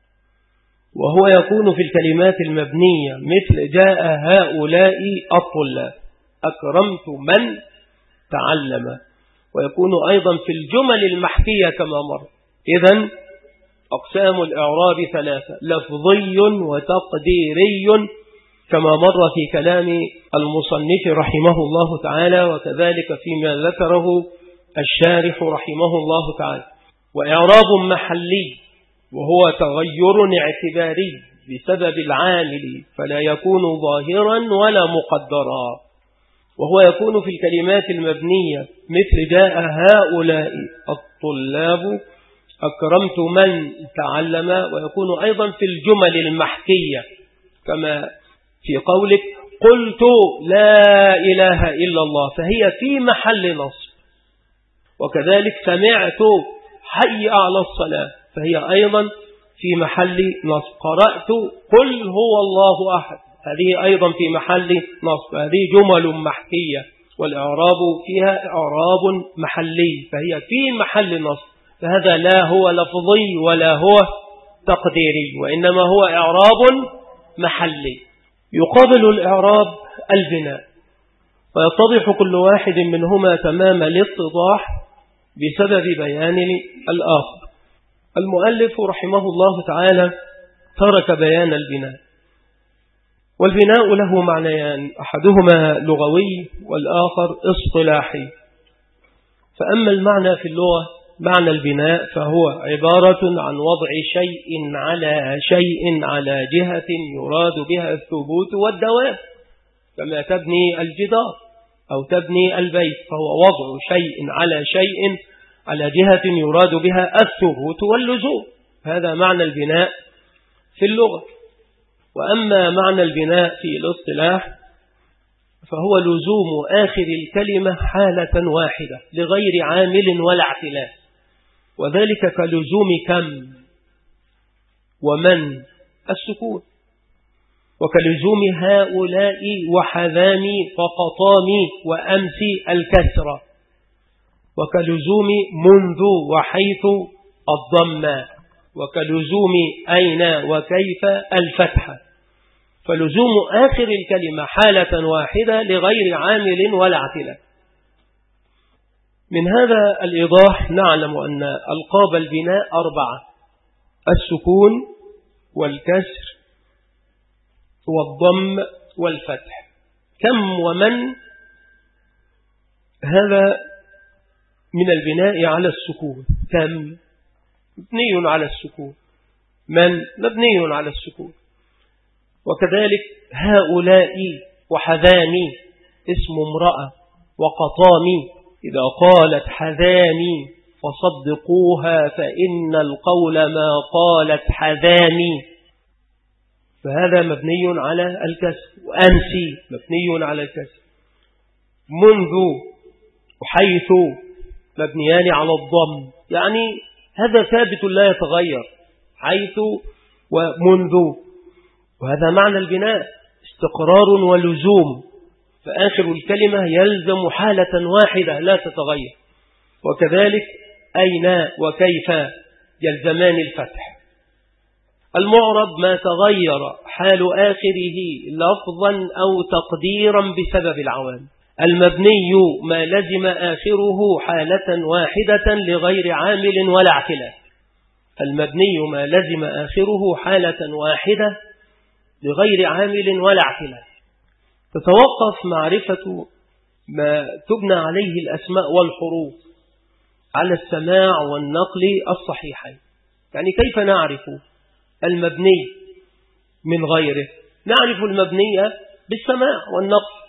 وهو يكون في الكلمات المبنية مثل جاء هؤلاء الطلاب، أكرمت من تعلم، ويكون أيضا في الجمل المحكية كما مر. إذن أقسام الإعراب ثلاثة، لفظي وتقديري كما مر في كلام المصنف رحمه الله تعالى، وكذلك فيما ذكره الشارح رحمه الله تعالى، وإعراب محلي وهو تغير اعتباري بسبب العامل، فلا يكون ظاهرا ولا مقدرا، وهو يكون في الكلمات المبنية مثل جاء هؤلاء الطلاب، أكرمت من تعلم، ويكون أيضا في الجمل المحكية كما في قولك قلت لا إله إلا الله، فهي في محل نصب. وكذلك سمعت حي على الصلاة، فهي أيضا في محل نصب. قرأت قل هو الله أحد، هذه أيضا في محل نصب. هذه جمل محكية والإعراب فيها إعراب محلي، فهي في محل نصب، فهذا لا هو لفظي ولا هو تقديري، وإنما هو إعراب محلي. يقابل الإعراب البناء، فيتضح كل واحد منهما تمام الاتضاح بسبب بيان الآخر. المؤلف رحمه الله تعالى ترك بيان البناء، والبناء له معنيان، أحدهما لغوي والآخر اصطلاحي. فأما المعنى في اللغة معنى البناء فهو عبارة عن وضع شيء على شيء على جهة يراد بها الثبوت والدوام، كما تبني الجدار، أو تبني البيت، فهو وضع شيء على شيء على جهة يراد بها الثبوت واللزوم. هذا معنى البناء في اللغة. وأما معنى البناء في الاصطلاح فهو لزوم آخر الكلمة حالة واحدة لغير عامل ولا اعتلال، وذلك كلزوم كم ومن السكون، وكلزوم هؤلاء وحذامي وقطامي وأمسي الكسرة، وكلزوم منذ وحيث الضم، وكلزوم أين وكيف الفتح. فلزوم آخر الكلمة حالة واحدة لغير عامل ولا اعتلال. من هذا الإيضاح نعلم أن ألقاب البناء أربعة: السكون والكسر والضم والفتح. كم ومن هذا من البناء على السكون. كم مبني على السكون، من مبني على السكون. وكذلك هؤلاء وحذامي اسم امرأة، وقطامي إذا قالت حذامي فصدقوها فإن القول ما قالت حذامي، فهذا مبني على الكسر. وأمسي مبني على الكسر. منذ وحيث مبنيان على الضم، يعني هذا ثابت لا يتغير، حيث ومنذ. وهذا معنى البناء، استقرار ولزوم، فآخر الكلمة يلزم حالة واحدة لا تتغير. وكذلك أين وكيف يلزمان الفتح. المعرب ما تغير حال آخره لفظا أو تقديرا بسبب العوامل. المبني ما لزم آخره حالة واحدة لغير عامل ولا اعتلال. المبني ما لزم آخره حالة واحدة لغير عامل ولا اعتلال. تتوقف معرفة ما تبنى عليه الأسماء والحروف على السماع والنقل الصحيحين. يعني كيف نعرف المبني من غيره؟ نعرف المبني بالسماع والنقل،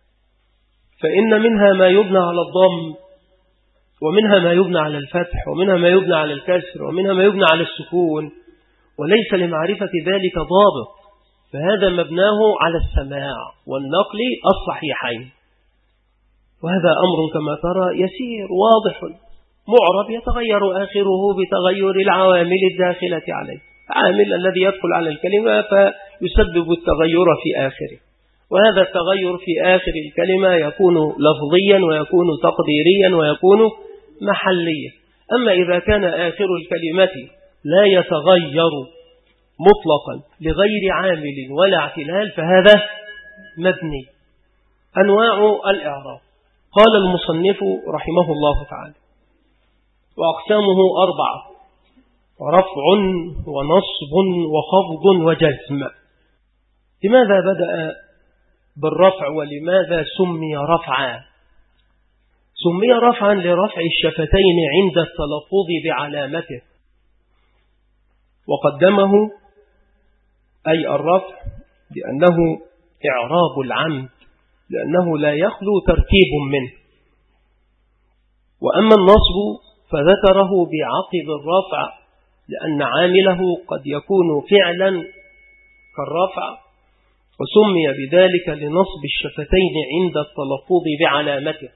فإن منها ما يبنى على الضم، ومنها ما يبنى على الفتح، ومنها ما يبنى على الكسر، ومنها ما يبنى على السكون، وليس لمعرفة ذلك ضابط، فهذا مبناه على السماع والنقل الصحيحين. وهذا أمر كما ترى يسير واضح، معرب يتغير آخره بتغير العوامل الداخلة عليه، عامل الذي يدخل على الكلمة فيسبب التغير في آخره، وهذا التغير في آخر الكلمة يكون لفظيا ويكون تقديريا ويكون محليا. أما إذا كان آخر الكلمة لا يتغير مطلقا لغير عامل ولا اعتلال فهذا مبني. أنواع الإعراب. قال المصنف رحمه الله تعالى: وأقسامه أربعة: رفع ونصب وخفض وجزم. لماذا بدأ بالرفع ولماذا سمي رفعا؟ سمي رفعا لرفع الشفتين عند التلفظ بعلامته، وقدمه أي الرفع لأنه إعراب العمد، لأنه لا يخلو تركيب منه. وأما النصب فذكره بعقب الرفع لأن عامله قد يكون فعلا كالرفع، وسمي بذلك لنصب الشفتين عند التلفظ بعلامته.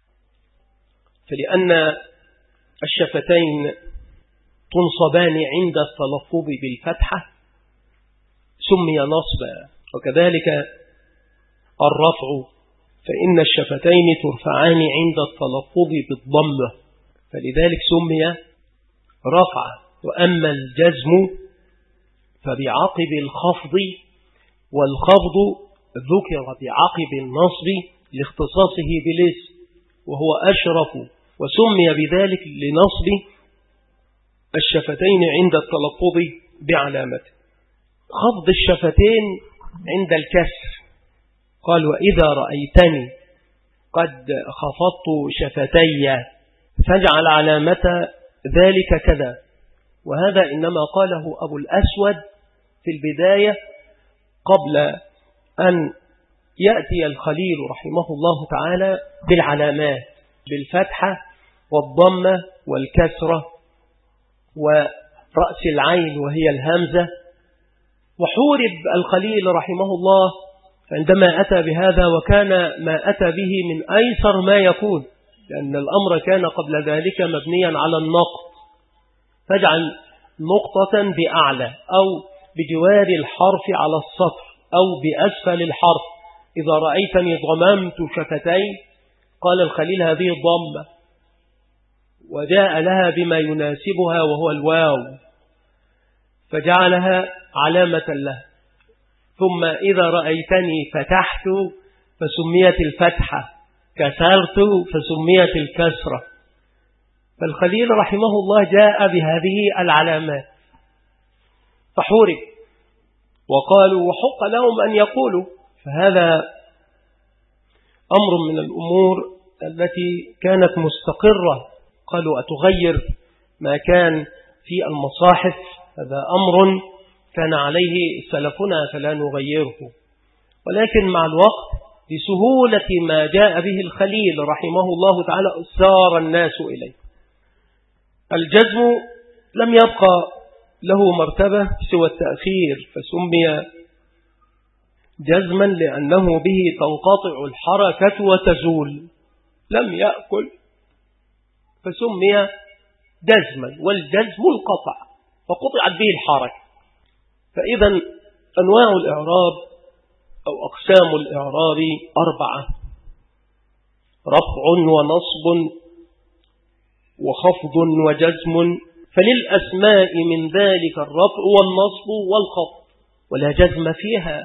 فلأن الشفتين تنصبان عند التلفظ بالفتحة سمي نصبا، وكذلك الرفع فإن الشفتين ترفعان عند التلفظ بالضمة، فلذلك سمي رفع. وأما الجزم فبعقب الخفض، والخفض ذكر بعقب النصب لاختصاصه بالاسم وهو أشرف، وسمي بذلك لنصب الشفتين عند التلفظ بعلامته. خفض الشفتين عند الكسر، قال: وإذا رأيتني قد خفضت شفتي فاجعل علامة ذلك كذا. وهذا إنما قاله أبو الأسود في البداية قبل أن يأتي الخليل رحمه الله تعالى بالعلامات، بالفتحة والضمة والكسرة ورأس العين وهي الهمزة. وحورب الخليل رحمه الله عندما أتى بهذا، وكان ما أتى به من أيسر ما يكون، لأن الأمر كان قبل ذلك مبنيا على النقط، فاجعل نقطة بأعلى أو بجوار الحرف على السطر أو بأسفل الحرف. إذا رأيتني ضممت شفتي، قال الخليل هذه الضمة، وجاء لها بما يناسبها وهو الواو، فجعلها علامة له. ثم إذا رأيتني فتحت فسميت الفتحة، كسرت فسميت الكسرة. فالخليل رحمه الله جاء بهذه العلامات فحورب، وقالوا وحق لهم أن يقولوا. فهذا أمر من الأمور التي كانت مستقرة. قالوا أتغير ما كان في المصاحف؟ هذا أمر كان عليه سلفنا فلا نغيره. ولكن مع الوقت بسهولة ما جاء به الخليل رحمه الله تعالى سار الناس إليه. الجزم لم يبقى له مرتبة سوى التأخير، فسمي جزما لأنه به تنقطع الحركة وتزول. لم يأكل فسمي جزما، والجزم القطع فقطعت به الحركة. فإذا أنواع الإعراب أو أقسام الإعراب أربعة: رفع ونصب وخفض وجزم. فللأسماء من ذلك الرفع والنصب والخفض، ولا جزم فيها،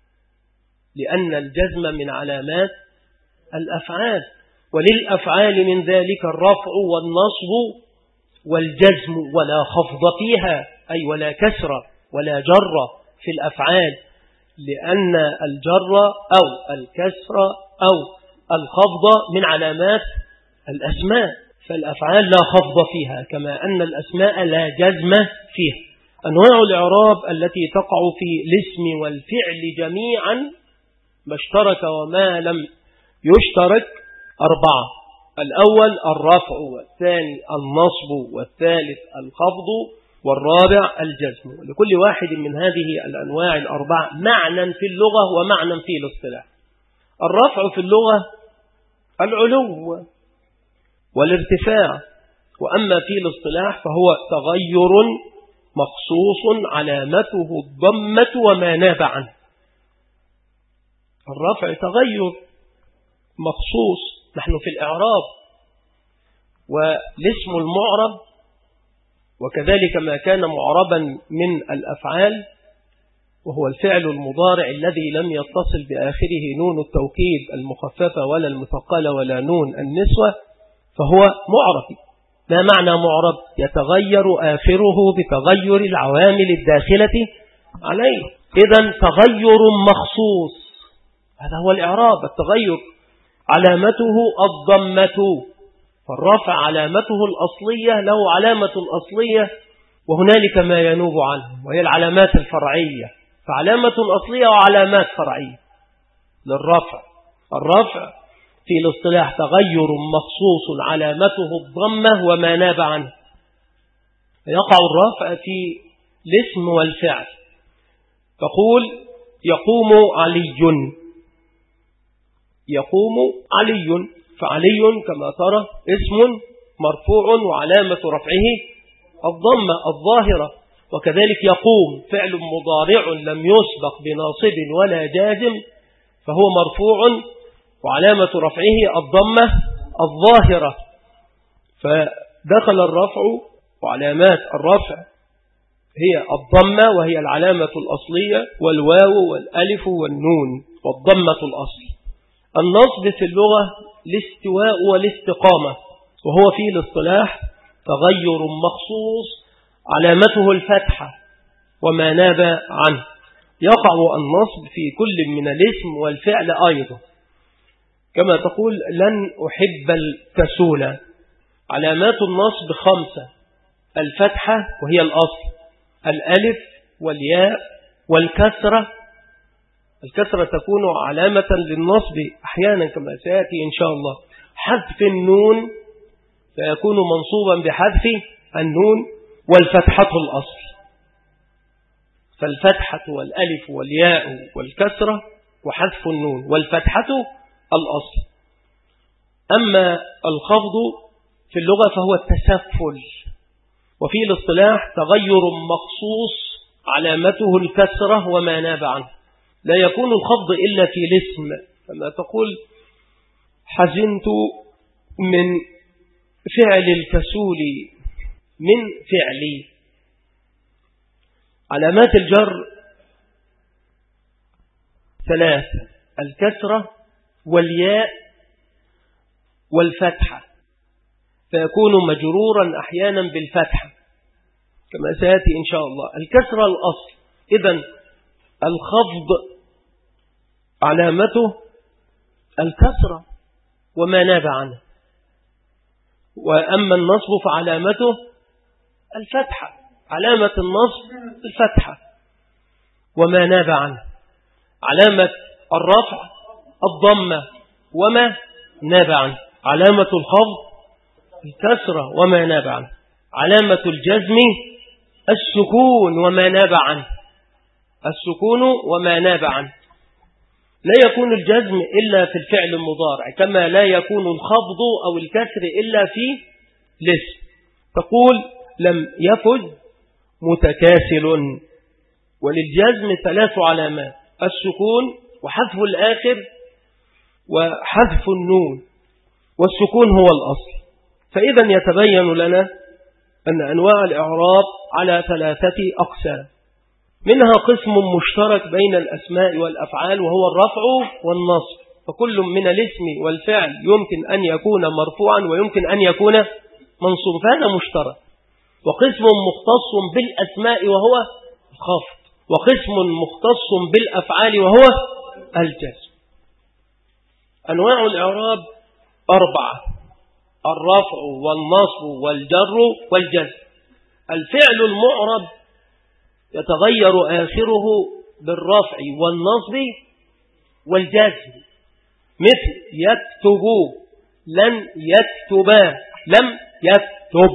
لأن الجزم من علامات الأفعال. وللأفعال من ذلك الرفع والنصب والجزم، ولا خفض فيها، أي ولا كسر ولا جر في الأفعال، لأن الجر أو الكسر أو الخفض من علامات الأسماء، فالأفعال لا خفض فيها، كما أن الأسماء لا جزم فيها. أنواع الإعراب التي تقع في الاسم والفعل جميعا، ما اشترك وما لم يشترك، أربعة: الأول الرفع، والثاني النصب، والثالث الخفض، والرابع الجزم. لكل واحد من هذه الأنواع الأربعة معنى في اللغة ومعنى في الاصطلاح. الرفع في اللغة العلو والارتفاع، وأما في الاصطلاح فهو تغير مخصوص علامته الضمة وما ناب عنه. الرفع تغير مخصوص، نحن في الإعراب، والاسم المعرب وكذلك ما كان معربا من الأفعال وهو الفعل المضارع الذي لم يتصل بآخره نون التوكيد المخففة ولا المثقلة ولا نون النسوة، فهو معرب. ما معنى معرب؟ يتغير آخره بتغير العوامل الداخلة عليه. إذن تغير مخصوص، هذا هو الإعراب. التغير علامته الضمة، فالرفع علامته الأصلية، له علامة أصلية وهنالك ما ينوب عنه، وهي العلامات الفرعية. فعلامة أصلية وعلامات فرعية للرفع. الرفع في الاصطلاح تغير مخصوص علامته الضمة وما ناب عنه. يقع الرفع في الاسم والفعل. تقول يقوم علي، يقوم علي، فعلي كما ترى اسم مرفوع وعلامة رفعه الضمة الظاهرة. وكذلك يقوم فعل مضارع لم يسبق بناصب ولا جازم، فهو مرفوع وعلامة رفعه الضمة الظاهرة. فدخل الرفع، وعلامات الرفع هي الضمة وهي العلامة الأصلية، والواو والألف والنون والضمة الأصل. النصب في اللغة الاستواء والاستقامة، وهو في الاصطلاح تغير مخصوص علامته الفتحة وما ناب عنه. يقع النصب في كل من الاسم والفعل أيضا، كما تقول لن أحب الكسول. علامات النصب خمسة: الفتحة وهي الأصل، الألف والياء والكسرة الكسرة تكون علامة للنصب أحيانا كما سيأتي إن شاء الله. حذف النون فيكون منصوبا بحذف النون والفتحة الأصل، فالفتحة والألف والياء والكسرة وحذف النون والفتحة الأصل. أما الخفض في اللغة فهو التسفل، وفي الاصطلاح تغير مخصوص علامته الكسرة وما ناب عنه. لا يكون الخفض إلا في الاسم، كما تقول حزنت من فعل الكسول من فعلي. علامات الجر ثلاثة: الكسرة والياء والفتحة، فيكون مجرورا أحيانا بالفتحة كما سيأتي إن شاء الله. الكسرة الأصل، إذن الخفض علامته الكسرة وما ناب عنه، وأما النصب فعلامته الفتحة، علامة النصب الفتحة وما ناب عنه. علامة الرفع الضمة وما ناب عنه. علامة الخفض الكسرة وما ناب عنه. علامة الجزم السكون وما ناب عنه، السكون وما ناب عنه. لا يكون الجزم إلا في الفعل المضارع، كما لا يكون الخفض أو الكسر إلا في الاسم. تقول لم يفز متكاسل. وللجزم ثلاث علامات: السكون وحذف الآخر وحذف النون، والسكون هو الأصل. فإذا يتبين لنا أن أنواع الإعراب على ثلاثة أقسام، منها قسم مشترك بين الأسماء والأفعال وهو الرفع والنصب، فكل من الاسم والفعل يمكن أن يكون مرفوعا ويمكن أن يكون منصوبا، فهذا مشترك. وقسم مختص بالأسماء وهو الخفض، وقسم مختص بالأفعال وهو الجزم. أنواع الإعراب أربعة: الرفع والنصب والجر والجزم. الفعل المعرب يتغير آخره بالرفع والنصب والجزم، مثل يكتب، لن يكتبا، لم يكتب،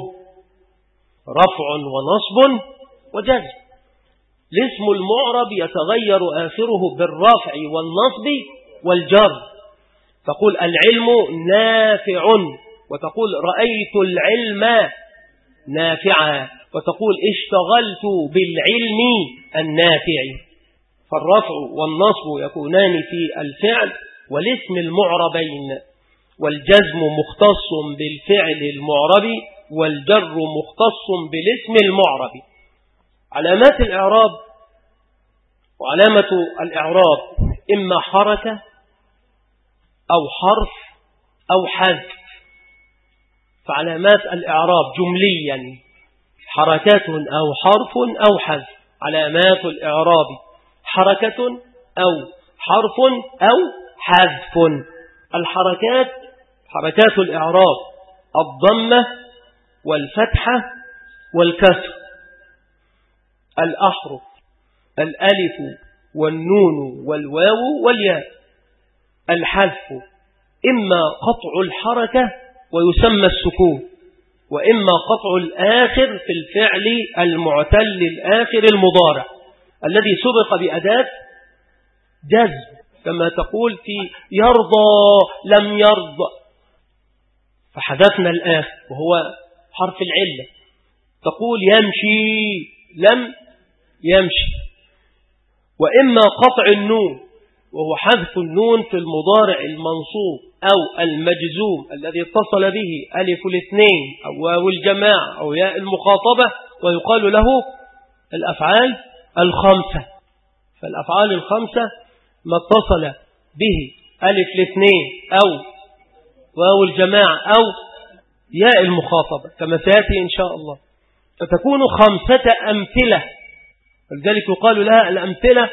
رفع ونصب وجزم. الاسم المعرب يتغير آخره بالرفع والنصب والجر، تقول العلم نافع، وتقول رأيت العلم نافعا، وتقول اشتغلت بالعلم النافع. فالرفع والنصب يكونان في الفعل والاسم المعربين، والجزم مختص بالفعل المعرب والجر مختص بالاسم المعرب. علامات الإعراب: وعلامة الإعراب إما حركة أو حرف أو حذف. فعلامات الإعراب جمليا حركات أو حرف أو حذف. علامات الإعراب حركة أو حرف أو حذف. الحركات حركات الإعراب الضمة والفتحة والكسر. الأحرف الألف والنون والواو والياء. الحذف إما قطع الحركة ويسمى السكون، وإما قطع الآخر في الفعل المعتل الآخر المضارع الذي سبق بأداة جزم، كما تقول في يرضى لم يرضى، فحذفنا الآخر وهو حرف العلة. تقول يمشي لم يمشي. وإما قطع النون وهو حذف النون في المضارع المنصوب أو المجزوم الذي اتصل به ألف الاثنين أو واو الجماعة أو ياء المخاطبة، ويقال له الأفعال الخمسة. فالأفعال الخمسة ما اتصل به ألف الاثنين أو واو الجماعة أو ياء المخاطبة كما سيأتي إن شاء الله، فتكون خمسة أمثلة، ولذلك يقال لها الأمثلة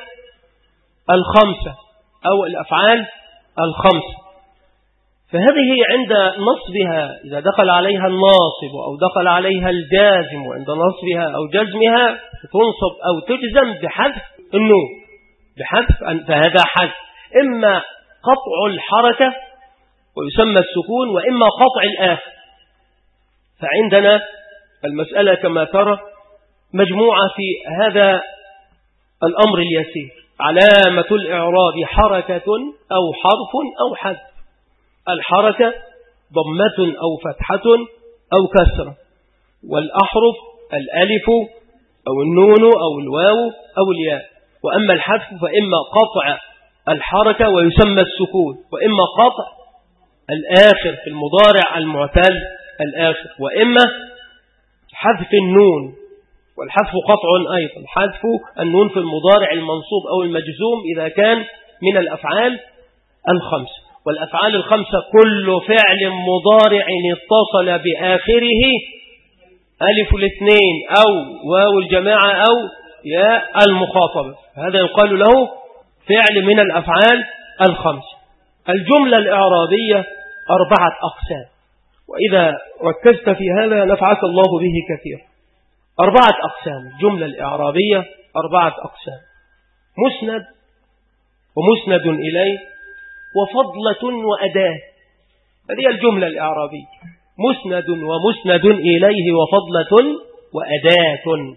الخمسة أو الأفعال الخمسة. فهذه عند نصبها إذا دخل عليها الناصب أو دخل عليها الجازم، وعند نصبها أو جزمها تنصب أو تجزم بحذف النون، بحذف فهذا حذف، إما قطع الحركة ويسمى السكون، وإما قطع الآخر. فعندنا المسألة كما ترى مجموعة في هذا الأمر اليسير. علامة الإعراب حركة أو حرف أو حذف. الحركة ضمة أو فتحة أو كسرة، والأحرف الألف أو النون أو الواو أو الياء. وأما الحذف فإما قطع الحركة ويسمى السكون، وإما قطع الآخر في المضارع المعتل الآخر، وإما حذف النون، والحذف قطع أيضا، حذف النون في المضارع المنصوب أو المجزوم إذا كان من الأفعال الخمس. والأفعال الخمسة كل فعل مضارع اتصل بآخره ألف الاثنين أو واو الجماعة أو ياء المخاطبة، هذا يقال له فعل من الأفعال الخمس. الجملة الإعرابية أربعة أقسام، وإذا ركزت في هذا نفعك الله به كثير. أربعة أقسام الجملة الإعرابية، أربعة أقسام: مسند ومسند إليه وفضلة وأداة. هذه الجملة الإعرابية: مسند ومسند إليه وفضلة وأداة.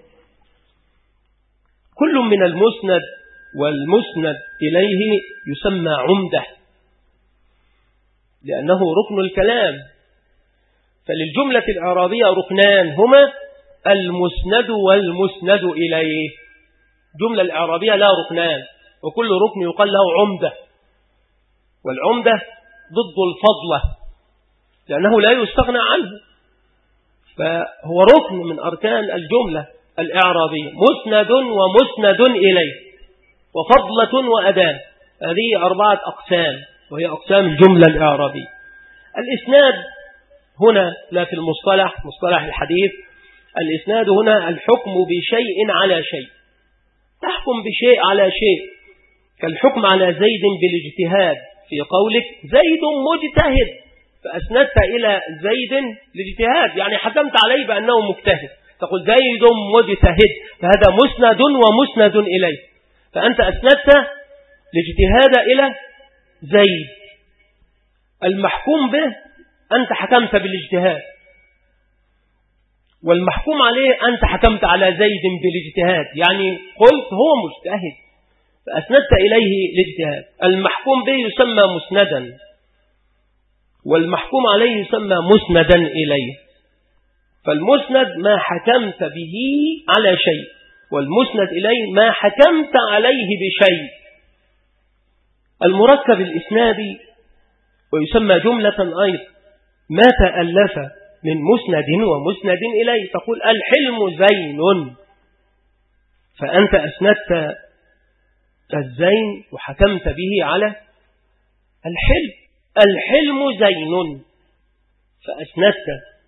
كل من المسند والمسند إليه يسمى عمدة لأنه ركن الكلام. فللجملة الإعرابية ركنان هما المسند والمسند إليه. جملة الإعرابية لا ركنان، وكل ركن يقال له عمدة، والعمدة ضد الفضلة لأنه لا يستغنى عنه، فهو ركن من أركان الجملة الإعرابية: مسند ومسند إليه وفضلة وأداة. هذه أربعة أقسام وهي أقسام الجملة الإعرابية. الإسناد هنا لا في المصطلح مصطلح الحديث، الإسناد هنا الحكم بشيء على شيء. تحكم بشيء على شيء كالحكم على زيد بالاجتهاد في قولك زيد مجتهد، فأسندت إلى زيد الاجتهاد، يعني حكمت عليه بأنه مجتهد، تقول زيد مجتهد، فهذا مسند ومسند إليه، فأنت أسندت الاجتهاد إلى زيد. المحكوم به أنت حكمت بالاجتهاد، والمحكوم عليه أنت حكمت على زيد بالاجتهاد، يعني قلت هو مجتهد فأسندت إليه الاجتهاد. المحكوم به يسمى مسندا، والمحكوم عليه يسمى مسندا إليه. فالمسند ما حكمت به على شيء، والمسند إليه ما حكمت عليه بشيء. المركب الإسنادي ويسمى جملة أيضا ما تألف من مسند ومسند إليه. تقول الحلم زين، فأنت أسندت الزين وحكمت به على الحلم. الحلم زين، فأسندت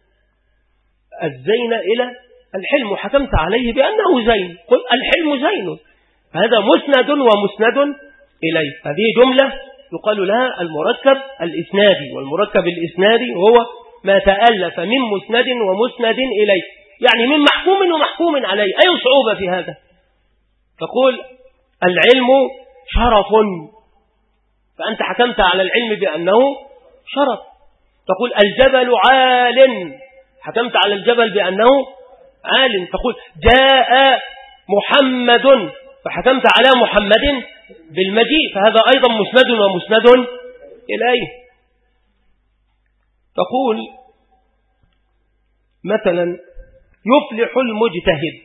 الزين إلى الحلم وحكمت عليه بأنه زين، قل الحلم زين، هذا مسند ومسند إليه. هذه جملة يقال لها المركب الإسنادي. والمركب الإسنادي هو ما تألف من مسند ومسند إليه، يعني من محكوم ومحكوم عليه. أي صعوبة في هذا؟ تقول العلم شرف، فأنت حكمت على العلم بأنه شرف. تقول الجبل عال، حكمت على الجبل بأنه عال. تقول جاء محمد، فحكمت على محمد بالمجيء، فهذا أيضا مسند ومسند إليه. تقول مثلا يفلح المجتهد،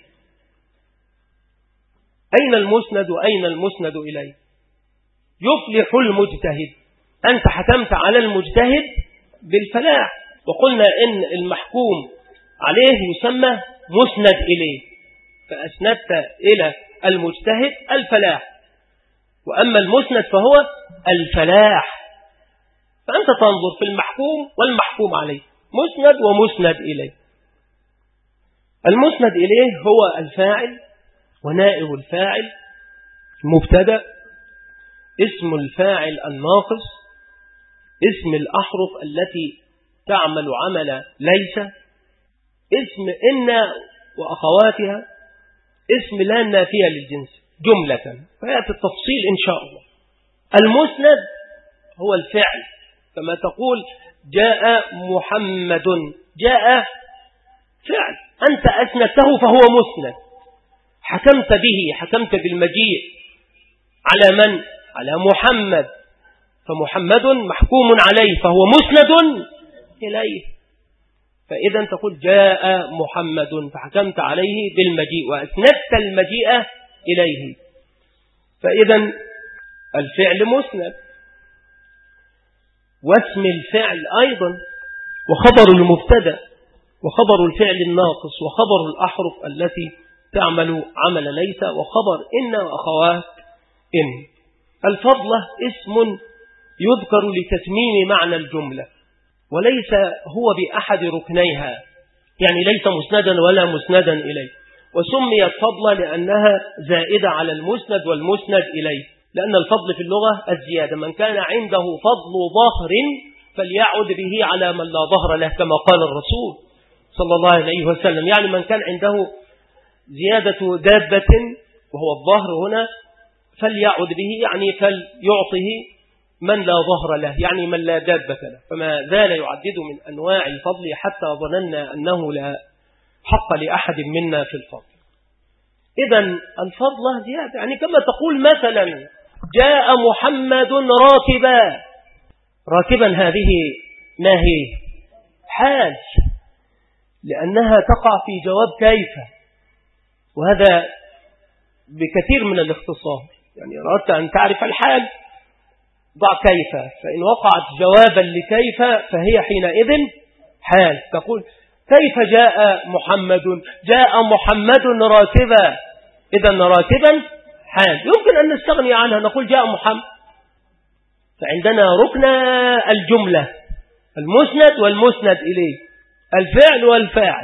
أين المسند وأين المسند إليه؟ يفلح المجتهد، أنت حكمت على المجتهد بالفلاح، وقلنا إن المحكوم عليه يسمى مسند إليه، فأسندت إلى المجتهد الفلاح، وأما المسند فهو الفلاح. فأنت تنظر في المحكوم والمحكوم عليه، مسند ومسند إليه. المسند إليه هو الفاعل ونائب الفاعل، المبتدأ، اسم الفاعل الناقص، اسم الأحرف التي تعمل عمل ليس، اسم إن وأخواتها، اسم لا النافية للجنس، جملة، فيأتي التفصيل إن شاء الله. المسند هو الفعل، كما تقول جاء محمد، جاء فعل أنت أسندته فهو مسند، حكمت به، حكمت بالمجيء على من؟ على محمد، فمحمد محكوم عليه فهو مسند إليه. فإذا تقول جاء محمد فحكمت عليه بالمجيء وأسندت المجيء إليه، فإذا الفعل مسند. واسم الفعل أيضا، وخبر المبتدأ، وخبر الفعل الناقص، وخبر الأحرف التي تعمل عمل ليس، وخبر إن وأخوات إن. الفضلة اسم يذكر لتتميم معنى الجملة، وليس هو بأحد ركنيها، يعني ليس مسندا ولا مسندا إليه، وسميت فضلة لأنها زائدة على المسند والمسند إليه، لأن الفضل في اللغة الزيادة، من كان عنده فضل ظهر فليعد به على من لا ظهر له، كما قال الرسول صلى الله عليه وسلم. يعني من كان عنده زيادة دابة وهو الظهر هنا فليعد به، يعني فليعطه من لا ظهر له، يعني من لا دابة له، فما زال يعدد من أنواع الفضل حتى ظننا أنه لا حق لأحد منا في الفضل. إذن الفضلة زيادة، يعني كما تقول مثلا جاء محمد راكبا، راكبا هذه ما هي؟ حال، لأنها تقع في جواب كيف، وهذا بكثير من الاختصار، يعني أردت أن تعرف الحال ضع كيف، فإن وقعت جوابا لكيف فهي حينئذ حال. تقول كيف جاء محمد؟ جاء محمد راكبا، إذن راكبا حال، يمكن أن نستغني عنها نقول جاء محمد. فعندنا ركن الجملة، المسند والمسند إليه، الفعل والفاعل،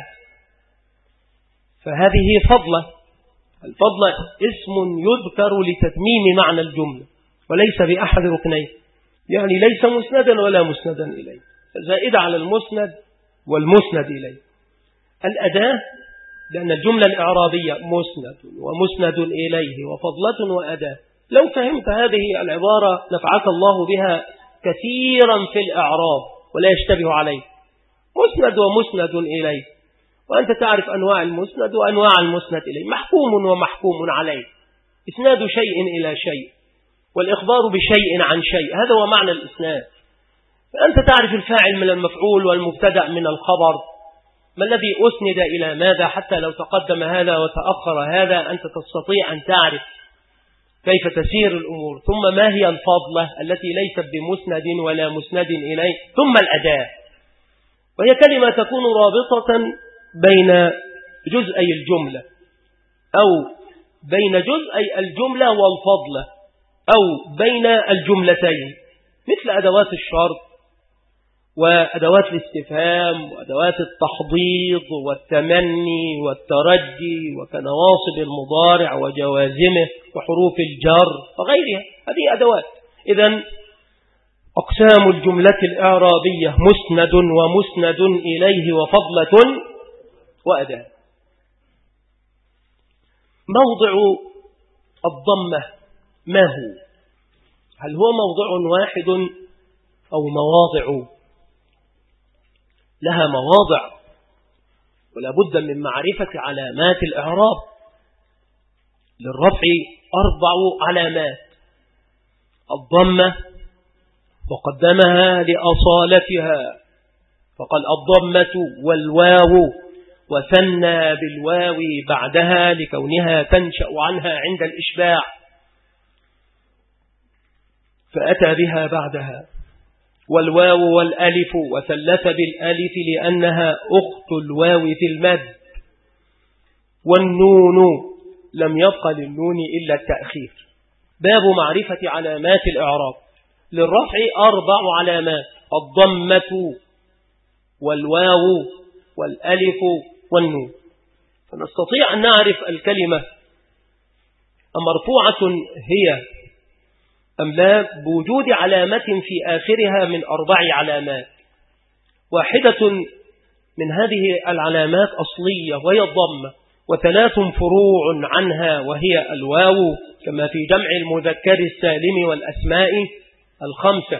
فهذه فضلة. الفضلة اسم يذكر لتتميم معنى الجملة وليس بأحد ركنيه، يعني ليس مسندا ولا مسندا إليه، زائد على المسند والمسند إليه. الأداة، لأن الجملة الإعرابية مسند ومسند إليه وفضلة وأداة. لو فهمت هذه العبارة نفعك الله بها كثيرا في الإعراب ولا يشتبه عليه، مسند ومسند إليه، وأنت تعرف أنواع المسند وأنواع المسند إليه، محكوم ومحكوم عليه، إسناد شيء إلى شيء والإخبار بشيء عن شيء، هذا هو معنى الإسناد. فأنت تعرف الفاعل من المفعول والمبتدأ من الخبر، ما الذي أسند إلى ماذا، حتى لو تقدم هذا وتأخر هذا أنت تستطيع أن تعرف كيف تسير الأمور. ثم ما هي الفضلة التي ليست بمسند ولا مسند إليه؟ ثم الأداة، وهي كلمة تكون رابطة بين جزئي الجملة أو بين جزئي الجملة والفضلة أو بين الجملتين، مثل أدوات الشرط وأدوات الاستفهام وأدوات التحضيض والتمني والترجي وكنواصب المضارع وجوازمه وحروف الجر وغيرها، هذه أدوات. إذن أقسام الجملة الإعرابية مسند ومسند إليه وفضلة وأداة. موضع الضمة ما هو؟ هل هو موضع واحد أو مواضع؟ لها مواضع، ولا بد من معرفة علامات الإعراب. للرفع أربع علامات: الضمة وقدمها لأصالتها فقال الضمة والواو، وثنى بالواو بعدها لكونها تنشأ عنها عند الإشباع فأتى بها بعدها، والواو والألف وثلث بالألف لأنها أخت الواو في المد، والنون لم يبق للنون إلا التأخير. باب معرفة علامات الإعراب. للرفع أربع علامات: الضمة والواو والألف والنون. فنستطيع أن نعرف الكلمة أمرفوعة هي أم لا بوجود علامة في آخرها من أربع علامات. واحدة من هذه العلامات أصلية وهي الضمة، وثلاث فروع عنها وهي الواو كما في جمع المذكر السالم والأسماء الخمسة،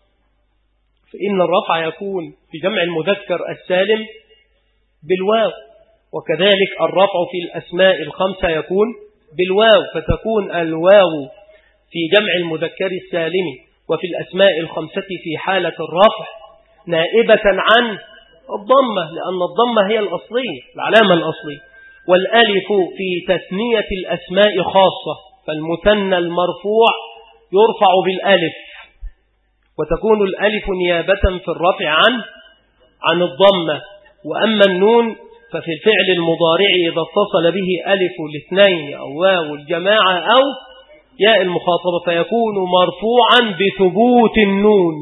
فإن الرفع يكون في جمع المذكر السالم بالواو، وكذلك الرفع في الأسماء الخمسة يكون بالواو، فتكون الواو في جمع المذكر السالم وفي الأسماء الخمسة في حالة الرفع نائبة عن الضمة، لأن الضمة هي الأصلية العلامة الأصلية، والألف في تثنية الأسماء خاصة، فالمثنى المرفوع يرفع بالألف، وتكون الألف نيابة في الرفع عن عن الضمة. وأما النون ففي الفعل المضارع إذا اتصل به ألف الاثنين أو واو الجماعة أو ياء المخاطبة فيكون مرفوعا بثبوت النون،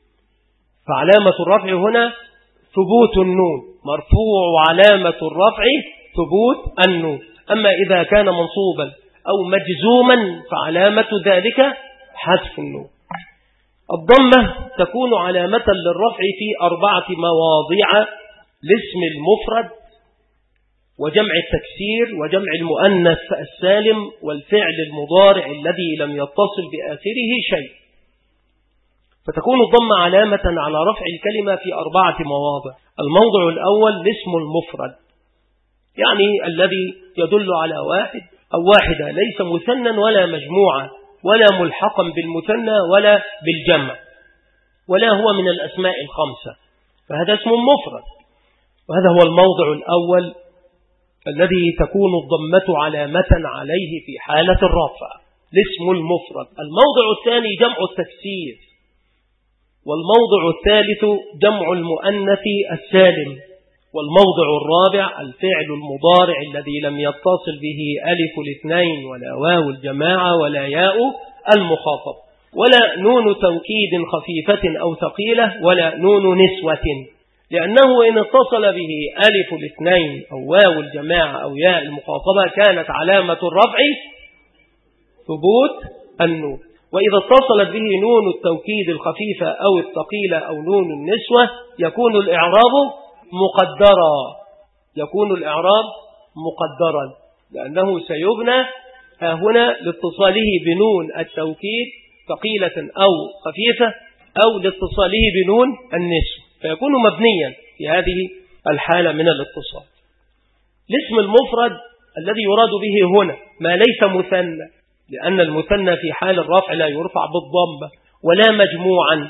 فعلامة الرفع هنا ثبوت النون، مرفوع علامة الرفع ثبوت النون. أما إذا كان منصوبا أو مجزوما فعلامة ذلك حذف النون. الضمة تكون علامة للرفع في أربعة مواضع: الاسم المفرد وجمع التكسير وجمع المؤنث السالم والفعل المضارع الذي لم يتصل بآخره شيء. فتكون الضمة علامة على رفع الكلمة في أربعة مواضع. الموضع الأول الاسم المفرد، يعني الذي يدل على واحد أو واحدة، ليس مثنى ولا مجموعة ولا ملحقا بالمثنى ولا بالجمع ولا هو من الأسماء الخمسة، فهذا اسم مفرد، وهذا هو الموضع الأول الذي تكون الضمة علامة عليه في حالة الرفع، الاسم المفرد. الموضع الثاني جمع التكسير، والموضع الثالث جمع المؤنث السالم، والموضع الرابع الفعل المضارع الذي لم يتصل به ألف الاثنين ولا واو الجماعة ولا ياء المخاطب ولا نون توكيد خفيفة أو ثقيلة ولا نون نسوة، لأنه إن اتصل به ألف الاثنين أو واو الجماعة أو ياء المخاطبة كانت علامة الرفع ثبوت النون، وإذا اتصلت به نون التوكيد الخفيفة أو الثقيلة أو نون النسوة يكون الإعراب مقدرا، يكون الإعراب مقدرا لأنه سيبنى هنا لاتصاله بنون التوكيد ثقيلة أو خفيفة أو لاتصاله بنون النسوة، فيكون مبنيا في هذه الحالة من الاتصال. الاسم المفرد الذي يراد به هنا ما ليس مثنى، لأن المثنى في حال الرفع لا يرفع بالضمة ولا مجموعا،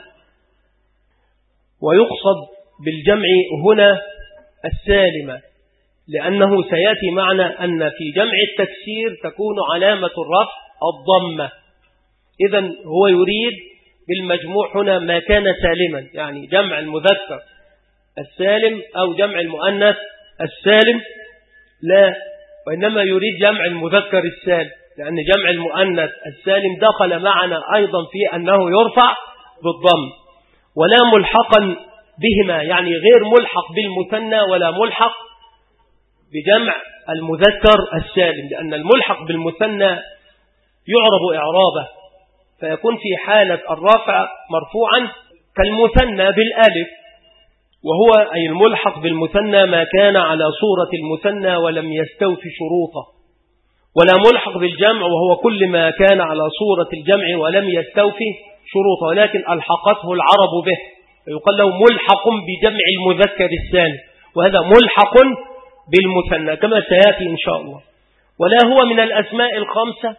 ويقصد بالجمع هنا السالمة، لأنه سيأتي معنا أن في جمع التكسير تكون علامة الرفع الضمة، إذن هو يريد بالمجموع هنا ما كان سالما، يعني جمع المذكر السالم أو جمع المؤنث السالم لا، وإنما يريد جمع المذكر السالم، لأن جمع المؤنث السالم دخل معنا أيضا في أنه يرفع بالضم ولا ملحقا بهما، يعني غير ملحق بالمثنى ولا ملحق بجمع المذكر السالم، لأن الملحق بالمثنى يعرب إعرابه فيكون في حالة الرفع مرفوعا كالمثنى بالالف، وهو أي الملحق بالمثنى ما كان على صورة المثنى ولم يستوفي شروطه، ولا ملحق بالجمع وهو كل ما كان على صورة الجمع ولم يستوفي شروطه ولكن ألحقته العرب به، فيقال له ملحق بجمع المذكر السالم، وهذا ملحق بالمثنى كما سيأتي إن شاء الله. ولا هو من الأسماء الخمسة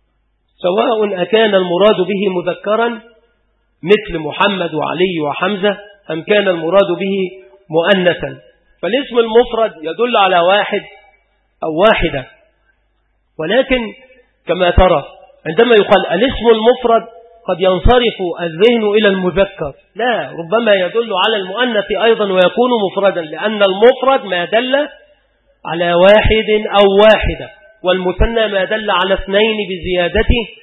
سواء أكان المراد به مذكرا مثل محمد وعلي وحمزة أم كان المراد به مؤنثا، فالاسم المفرد يدل على واحد أو واحدة، ولكن كما ترى عندما يقال الاسم المفرد قد ينصرف الذهن إلى المذكر، لا، ربما يدل على المؤنث أيضا ويكون مفردا، لأن المفرد ما دل على واحد أو واحدة، والمثنى ما دل على اثنين بزيادة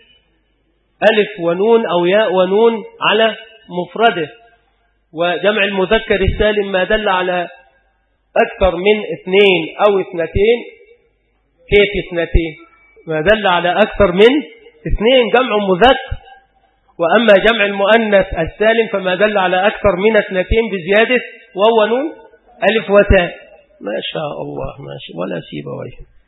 ألف ونون أو ياء ونون على مفرده، وجمع المذكر السالم ما دل على أكثر من اثنين أو اثنتين، كيف اثنتين؟ ما دل على أكثر من اثنين جمع مذكر، وأما جمع المؤنث السالم فما دل على أكثر من اثنتين بزيادة واو ونون ألف وتاء. ما شاء الله، ما شاء ولا سيب وجه.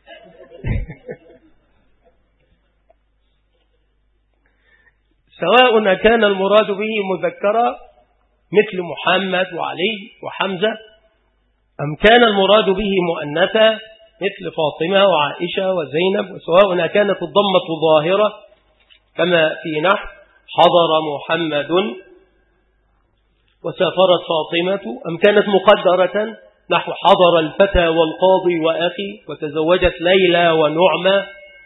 سواء كان المراد به مذكرا مثل محمد وعلي وحمزة، أم كان المراد به مؤنثا مثل فاطمة وعائشة وزينب، وسواء كانت الضمة ظاهرة كما في نحو حضر محمد وسافرت فاطمة، أم كانت مقدرة نحو حضر الفتى والقاضي وأخي وتزوجت ليلى ونعمة.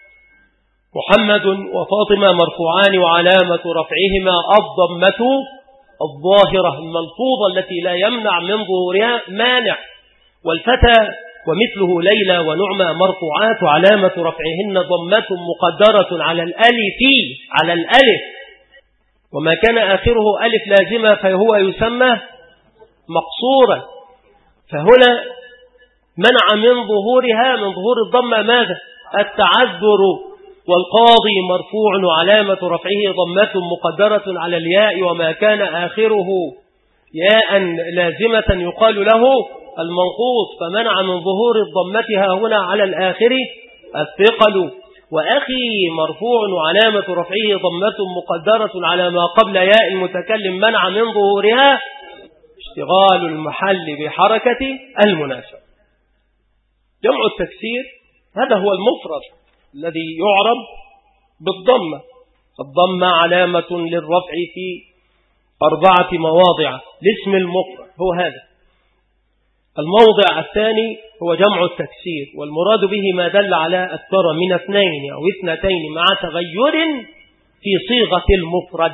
محمد وفاطمة مرفوعان وعلامة رفعهما الضمة الظاهرة الملفوظة التي لا يمنع من ظهورها مانع، والفتى ومثله ليلى ونعمة مرفوعات وعلامة رفعهن ضمة مقدرة على الألف على الألف، وما كان آخره ألف لازمة فهو يسمى مقصورا. فهنا منع من ظهورها من ظهور الضمة ماذا؟ التعذر. والقاضي مرفوع وعلامة رفعه ضمة مقدرة على الياء، وما كان آخره ياء لازمة يقال له المنقوص، فمنع من ظهور الضمتها هنا على الآخر الثقل. وأخي مرفوع وعلامة رفعه ضمة مقدرة على ما قبل ياء المتكلم، منع من ظهورها اشتغال المحل بحركة المناسبة. جمع التكسير هذا هو المفرد الذي يعرب بالضمة. الضمة علامة للرفع في أربعة مواضع لاسم المفرد، هو هذا. الموضع الثاني هو جمع التكسير، والمراد به ما دل على أكثر من اثنين أو اثنتين مع تغير في صيغة المفرد،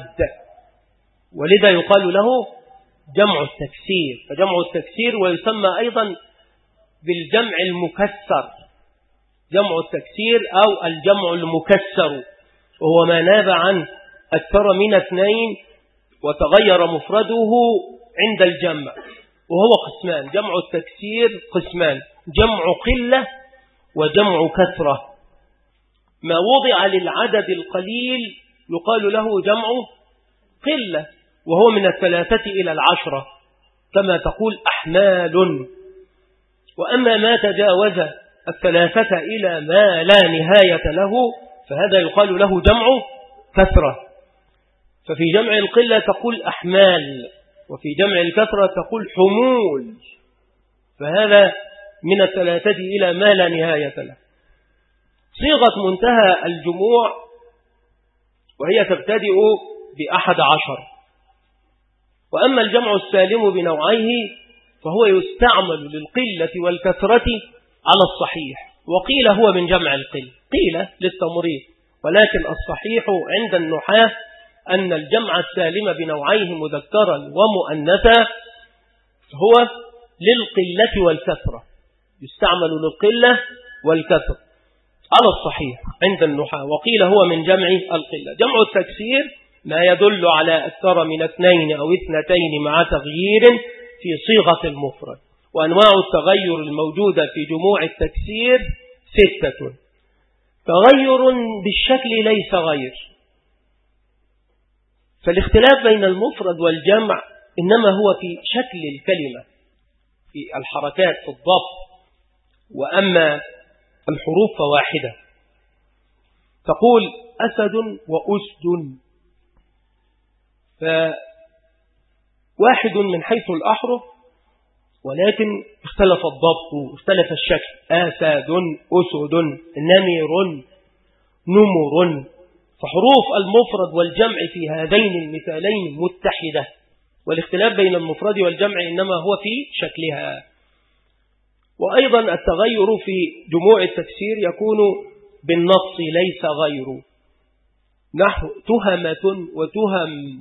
ولذا يقال له جمع التكسير. فجمع التكسير ويسمى أيضا بالجمع المكسر، جمع التكسير أو الجمع المكسر، وهو ما ناب عن أكثر من اثنين وتغير مفرده عند الجمع، وهو قسمان. جمع التكسير قسمان: جمع قلة وجمع كثرة. ما وضع للعدد القليل يقال له جمع قلة، وهو من الثلاثة إلى العشرة كما تقول أحمال. وأما ما تجاوز الثلاثة إلى ما لا نهاية له فهذا يقال له جمع كثرة. ففي جمع القلة تقول أحمال، وفي جمع الكثرة تقول حمول، فهذا من الثلاثة إلى ما لا نهاية له. صيغة منتهى الجموع وهي تبتدئ بأحد عشر. وأما الجمع السالم بنوعيه فهو يستعمل للقلة والكثرة على الصحيح، وقيل هو من جمع القل، قيل للتمريض، ولكن الصحيح عند النحاة أن الجمع السالم بنوعيه مذكرا ومؤنثا هو للقلة والكثرة، يستعمل للقلة والكثرة على الصحيح عند النحاة، وقيل هو من جمع القلة. جمع التكسير ما يدل على أكثر من اثنين أو اثنتين مع تغيير في صيغة المفرد. وأنواع التغير الموجودة في جموع التكسير ستة. تغير بالشكل ليس غير، فالاختلاف بين المفرد والجمع إنما هو في شكل الكلمة، في الحركات في الضبط، وأما الحروف فواحدة. تقول أسد وأسد، فواحد من حيث الأحرف، ولكن اختلف الضبط، اختلف الشكل. أسد، أسد، نمر، نمر. فحروف المفرد والجمع في هذين المثالين متحدة، والاختلاف بين المفرد والجمع إنما هو في شكلها. وأيضا التغير في جموع التكسير يكون بالنص ليس غيره، نحو تهمة وتهم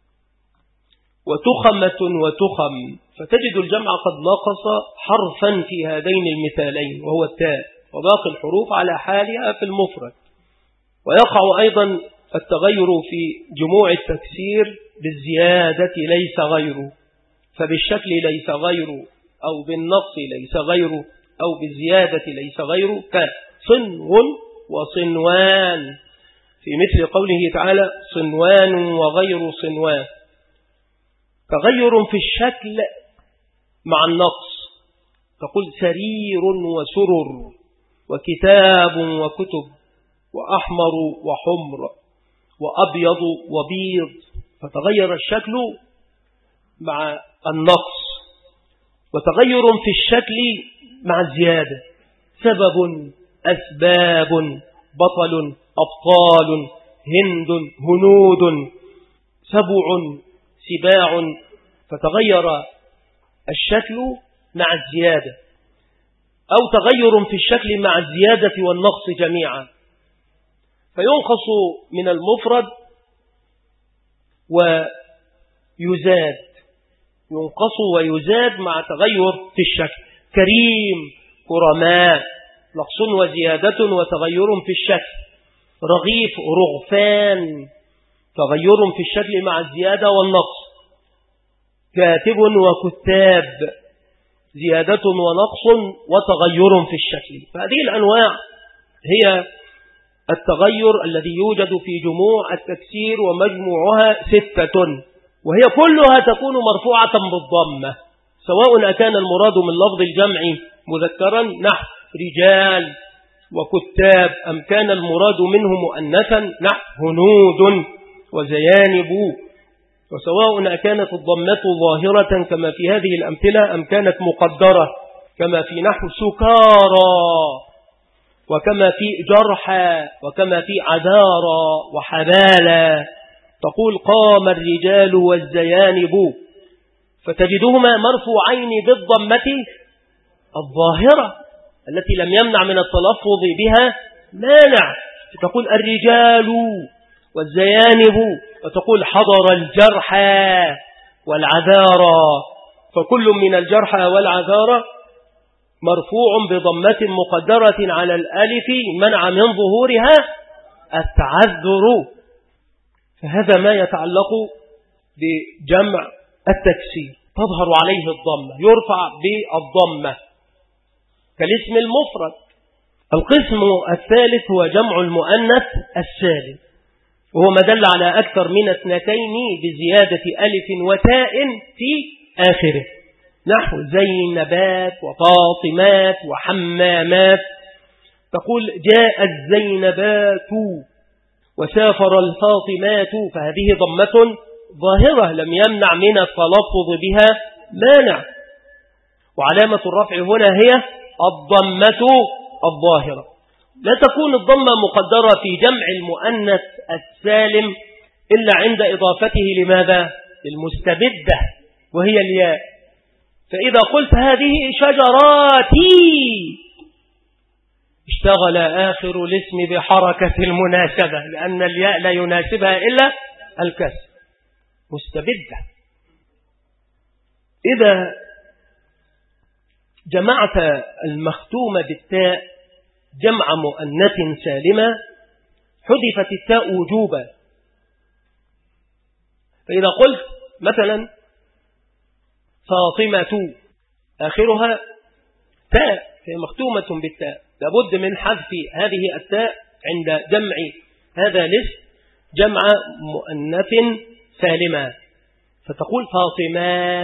وتخمة وتخم، فتجد الجمع قد نقص حرفا في هذين المثالين وهو التاء، وباقي الحروف على حالها في المفرد. ويقع أيضا التغير في جموع التكسير بالزيادة ليس غيره، فبالشكل ليس غيره، أو بالنص ليس غيره، أو بالزيادة ليس غيره، كصنو وصنوان، في مثل قوله تعالى صنوان وغير صنوان. تغير في الشكل مع النقص، تقول سرير وسرر، وكتاب وكتب وأحمر وحمر وأبيض وبيض، فتغير الشكل مع النقص، وتغير في الشكل مع الزيادة، سبب، أسباب، بطل، أبطال، هند، هنود، سبع، سباع، فتغير الشكل مع الزيادة، أو تغير في الشكل مع الزيادة والنقص جميعا، فينقص من المفرد ويزاد، ينقص ويزاد مع تغير في الشكل. كريم، كرماء، نقص وزيادة وتغير في الشكل. رغيف، رغفان، تغير في الشكل مع الزيادة والنقص. كاتب وكتاب، زيادة ونقص وتغير في الشكل. فهذه الأنواع هي التغير الذي يوجد في جموع التكسير، ومجموعها ستة، وهي كلها تكون مرفوعة بالضمة، سواء أكان المراد من لفظ الجمع مذكرا نحو رجال وكتاب، أم كان المراد منه مؤنثا نحو هنود وزيانب، وسواء أكانت الضمة ظاهرة كما في هذه الأمثلة أم كانت مقدرة كما في نحو سكارى، وكما في جرحى، وكما في عذارى وحبالى. تقول قام الرجال والزيانب، فتجدهما مرفوعين بالضمة الظاهرة التي لم يمنع من التلفظ بها مانع، تقول الرجال والزيانب، وتقول حضر الجرحى والعذارى، فكل من الجرحى والعذارى مرفوع بضمة مقدرة على الألف منع من ظهورها التعذر. فهذا ما يتعلق بجمع التكسير، تظهر عليه الضمة، يرفع بالضمة كالاسم المفرد. القسم الثالث هو جمع المؤنث السالم، وهو ما دل على أكثر من اثنتين بزيادة ألف وتاء في آخره، نحو زينبات وفاطمات وحمامات. تقول جاء الزينبات وسافر الفاطمات، فهذه ضمة ظاهرة لم يمنع من التلفظ بها مانع، وعلامة الرفع هنا هي الضمة الظاهرة. لا تكون الضمة مقدرة في جمع المؤنث السالم إلا عند إضافته لماذا؟ للمستبدة وهي الياء. فإذا قلت هذه شجراتي اشتغل آخر الاسم بحركة المناسبة، لأن الياء لا يناسبها إلا الكسر، مستبدة. إذا جمعت المختوم بالتاء جمع مؤنث سالمة حذفت التاء وجوبا. فإذا قلت مثلا فاطمة آخرها تاء هي مختومة بالتاء، لابد من حذف هذه التاء عند جمع هذا الاسم جمع مؤنث سالمة، فتقول فاطمات،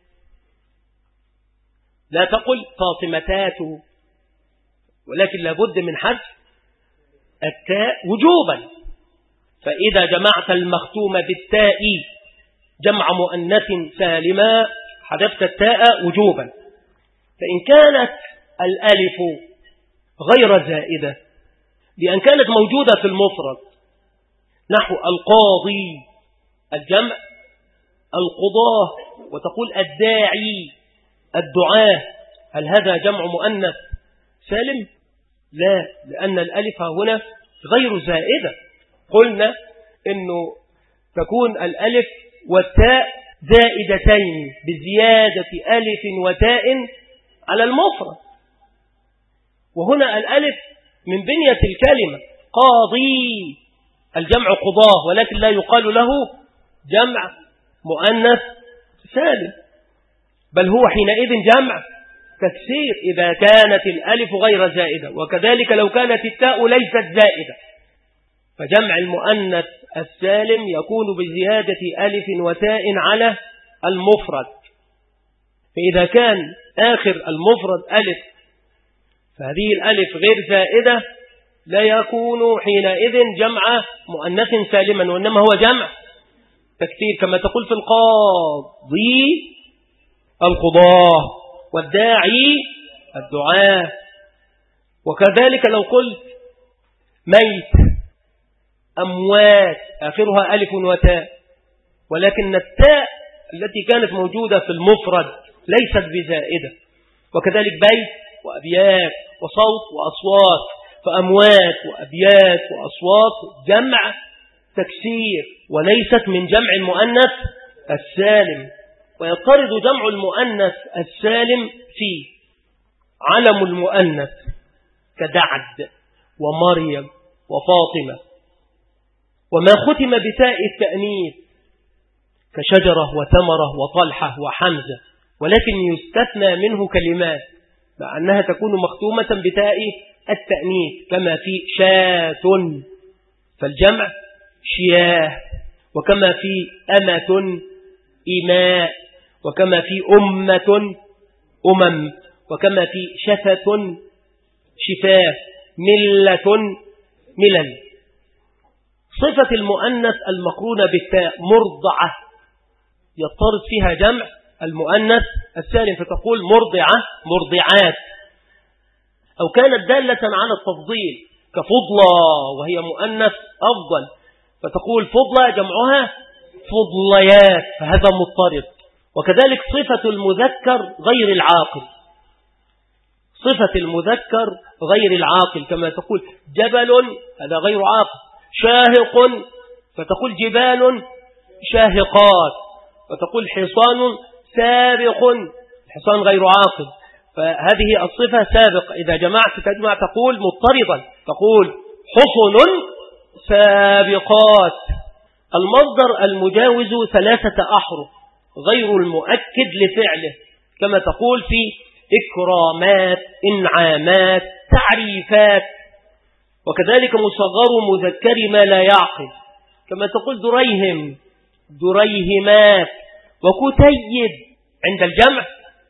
لا تقل فاطمتات، ولكن لابد من حذف التاء وجوبا. فإذا جمعت المختوم بالتاء جمع مؤنث سالمة حذفت التاء وجوبا. فإن كانت الألف غير زائدة بأن كانت موجودة في المفرد نحو القاضي الجمع القضاة، وتقول الداعي الدعاة، هل هذا جمع مؤنث سالم؟ لا، لأن الألف هنا غير زائدة. قلنا إنه تكون الألف والتاء زائدتين بزيادة ألف وتاء على المفرد، وهنا الألف من بنية الكلمة. قاضي الجمع قضاه، ولكن لا يقال له جمع مؤنث سالم، بل هو حينئذ جمع تكسير إذا كانت الألف غير زائدة، وكذلك لو كانت التاء ليست زائدة. فجمع المؤنث السالم يكون بزيادة ألف وتاء على المفرد. فإذا كان آخر المفرد ألف فهذه الألف غير زائدة لا يكون حينئذ جمع مؤنث سالما، وإنما هو جمع تكثير، كما تقول في القاضي القضاة، والداعي الدعاء. وكذلك لو قلت ميت أموات آخرها ألف وتاء، ولكن التاء التي كانت موجودة في المفرد ليست بزائدة. وكذلك بيت وأبيات وصوت وأصوات، فأموات وأبيات وأصوات جمع تكسير وليست من جمع المؤنث السالم. ويضطرد جمع المؤنث السالم في علم المؤنث كدعد ومريم وفاطمة، وما ختم بتاء التأنيث كشجرة وثمرة وطلحة وحمزة، ولكن يستثنى منه كلمات مع أنها تكون مختومة بتاء التأنيث، كما في شاة فالجمع شياه، وكما في أمة إماء، وكما في أمة أمم، وكما في شفة شفاه، ملة ملل. صفة المؤنث المقرونة بالتاء مرضعة يضطرد فيها جمع المؤنث السالم، فتقول مرضعة مرضعات، أو كانت دالة على التفضيل كفضلة وهي مؤنث أفضل، فتقول فضلة جمعها فضليات، فهذا مضطرد. وكذلك صفة المذكر غير العاقل، صفة المذكر غير العاقل، كما تقول جبل هذا غير عاقل، شاهق فتقول جبال شاهقات، وتقول حصان سابق، الحصان غير عاقل، فهذه الصفة سابق. إذا جمعت تجمع تقول مضطردا، تقول حصن سابقات. المصدر المجاوز ثلاثة أحرف غير المؤكد لفعله، كما تقول في إكرامات إنعامات تعريفات. وكذلك مصغر مذكر ما لا يعقل، كما تقول دريهم دريهمات، وكتيب عند الجمع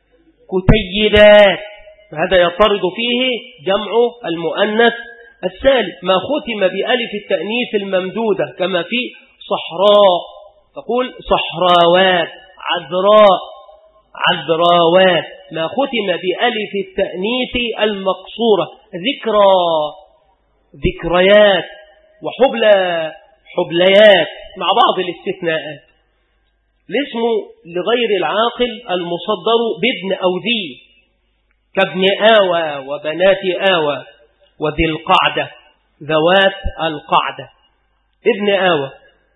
كتيبات، فهذا يضطرد فيه جمع المؤنث السالم. ما ختم بألف التأنيث الممدودة كما في صحراء، تقول صحراوات، عذراء عذراوات. ما ختم بألف التأنيث المقصورة ذكرى ذكريات، وحبلى حبليات، مع بعض الاستثناءات. الاسم لغير العاقل المصدر بابن أو ذي، كابن آوى وبنات آوى وذي القعدة ذوات القعدة. ابن آوى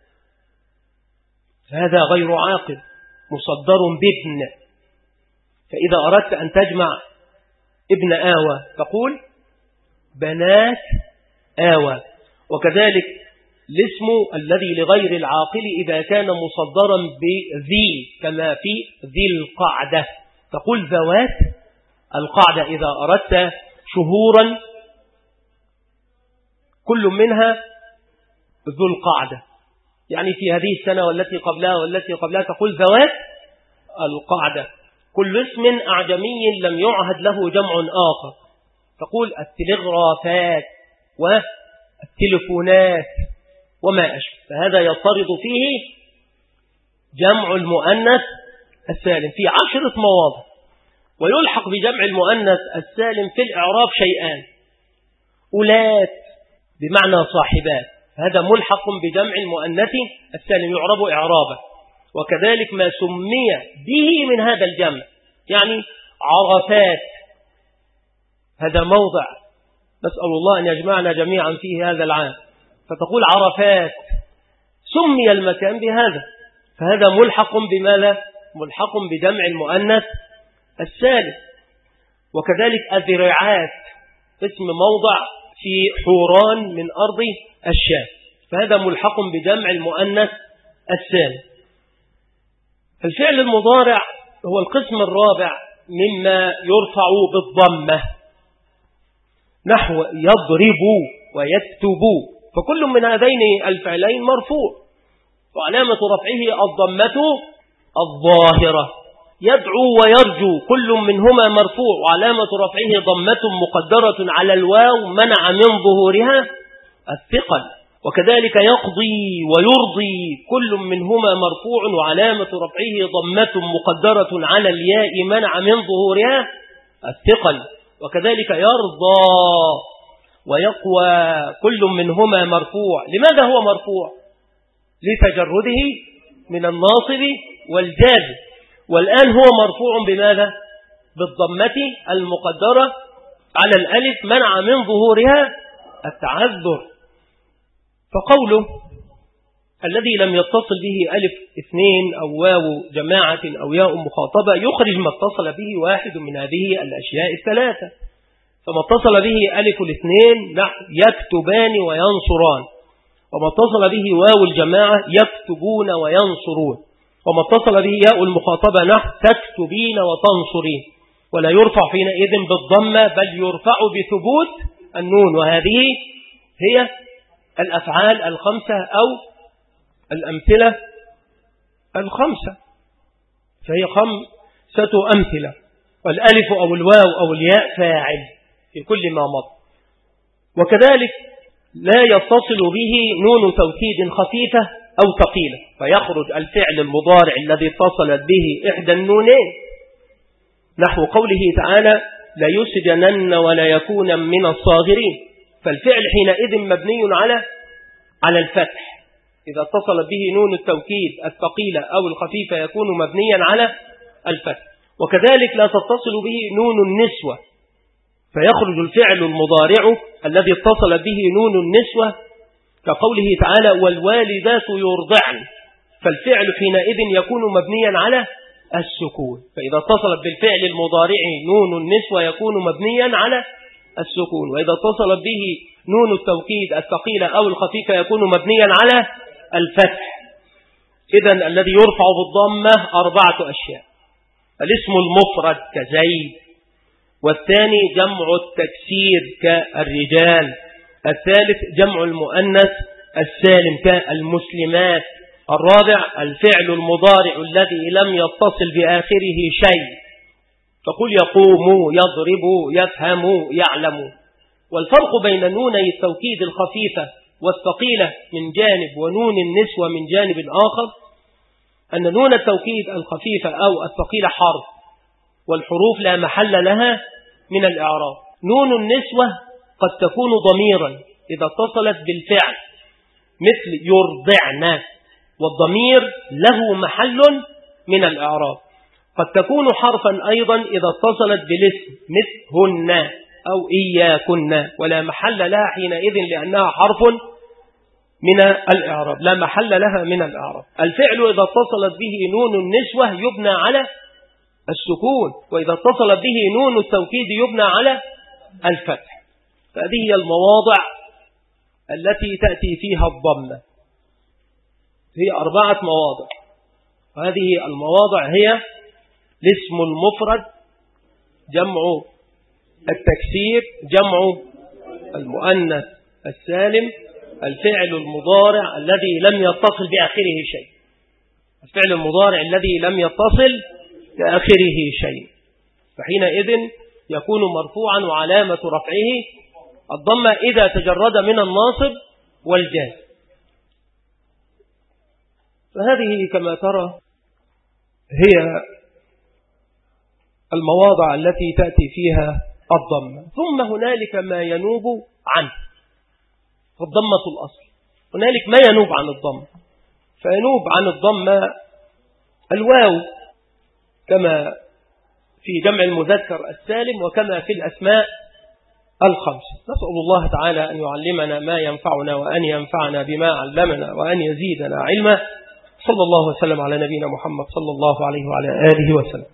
هذا غير عاقل مصدر بابن، فإذا أردت أن تجمع ابن آوى تقول بنات آوى. وكذلك الاسم الذي لغير العاقل إذا كان مصدرا بذي، كما في ذي القعدة تقول ذوات القعدة. إذا أردت شهورا كل منها ذو القعدة، يعني في هذه السنة والتي قبلها والتي قبلها تقول ذوات القعدة. كل اسم أعجمي لم يعهد له جمع آخر تقول التلغرافات والتلفونات وما أشبه، فهذا يضطرد فيه جمع المؤنث السالم في عشرة مواضع. ويلحق بجمع المؤنث السالم في الإعراب شيئان: أولات بمعنى صاحبات، هذا ملحق بجمع المؤنث السالم يعرب إعرابا. وكذلك ما سمي به من هذا الجمع، يعني عرفات، هذا موضع نسأل الله أن يجمعنا جميعا فيه هذا العام، فتقول عرفات، سمي المكان بهذا، فهذا ملحق بماذا؟ ملحق بجمع المؤنث السالم. وكذلك الذراعات اسم موضع في حوران من أرض الشام، فهذا ملحق بجمع المؤنث السالم. الفعل المضارع هو القسم الرابع مما يرفع بالضمة، نحو يضرب ويكتب، فكل من هذين الفعلين مرفوع، وعلامة رفعه الضمة الظاهرة. يدعو ويرجو كل منهما مرفوع وعلامة رفعه ضمة مقدرة على الواو منع من ظهورها الثقل. وكذلك يقضي ويرضي كل منهما مرفوع وعلامة رفعه ضمة مقدرة على الياء منع من ظهورها الثقل. وكذلك يرضى ويقوى كل منهما مرفوع. لماذا هو مرفوع؟ لتجرده من الناصب والجازم. والآن هو مرفوع بماذا؟ بالضمة المقدرة على الألف منع من ظهورها التعذر. فقوله الذي لم يتصل به ألف اثنين أو واو جماعة أو ياء مخاطبة يخرج ما اتصل به واحد من هذه الأشياء الثلاثة. فما اتصل به ألف الاثنين يكتبان وينصران، وما اتصل به واو الجماعة يكتبون وينصرون، وما اتصل به ياء المخاطبة نحو تكتبين وتنصرين. ولا يرفع حينئذ بالضمة بل يرفع بثبوت النون. وهذه هي الأفعال الخمسة أو الأمثلة الخمسة، فهي خمسة أمثلة، والألف أو الواو أو الياء فاعل في كل ما مضى. وكذلك لا يتصل به نون توكيد خفيفة أو ثقيلة فيخرج الفعل المضارع الذي اتصلت به إحدى النونين، نحو قوله تعالى لا يسجنن ولا يكون من الصاغرين. فالفعل حينئذ مبني على على الفتح. إذا اتصلت به نون التوكيد الثقيلة أو الخفيفة يكون مبنيا على الفتح. وكذلك لا تتصل به نون النسوة فيخرج الفعل المضارع الذي اتصل به نون النسوة كقوله تعالى والوالدات يرضعن، فالفعل حينئذ يكون مبنيا على السكون. فإذا اتصلت بالفعل المضارع نون النسوة يكون مبنيا على السكون، وإذا اتصلت به نون التوكيد الثقيلة أو الخفيفة يكون مبنيا على الفتح. إذن الذي يرفع بالضمة أربعة أشياء: الاسم المفرد كزيد، والثاني جمع التكسير كالرجال، الثالث جمع المؤنث السالم كالمسلمات، الرابع الفعل المضارع الذي لم يتصل بآخره شيء، فقل يقوم يضرب يفهم يعلم. والفرق بين نوني التوكيد الخفيفة والثقيلة من جانب ونون النسوة من جانب آخر أن نون التوكيد الخفيفة أو الثقيلة حرف، والحروف لا محل لها من الإعراب. نون النسوة قد تكون ضميرا إذا اتصلت بالفعل مثل يرضعن، والضمير له محل من الإعراب. قد تكون حرفا أيضا إذا اتصلت بالاسم مثل هن أو إياكن، ولا محل لها حينئذ لأنها حرف من الإعراب، لا محل لها من الإعراب. الفعل إذا اتصلت به نون النسوة يبنى على السكون، وإذا اتصلت به نون التوكيد يبنى على الفتح. فهذه هي المواضع التي تأتي فيها الضمة، هي أربعة مواضع، وهذه المواضع هي الاسم المفرد، جمع التكسير، جمع المؤنث السالم، الفعل المضارع الذي لم يتصل بآخره شيء، الفعل المضارع الذي لم يتصل بآخره شيء، فحينئذ يكون مرفوعا وعلامة رفعه الضمة إذا تجرد من الناصب والجازم. فهذه كما ترى هي المواضع التي تأتي فيها الضمة. ثم هنالك ما ينوب عنه، الضمة الأصل. هنالك ما ينوب عن الضمة، فينوب عن الضمة الواو كما في جمع المذكر السالم وكما في الأسماء الخمسة. نسأل الله تعالى أن يعلمنا ما ينفعنا وأن ينفعنا بما علمنا وأن يزيدنا علما. صلى الله وسلم على نبينا محمد صلى الله عليه وعلى آله وسلم.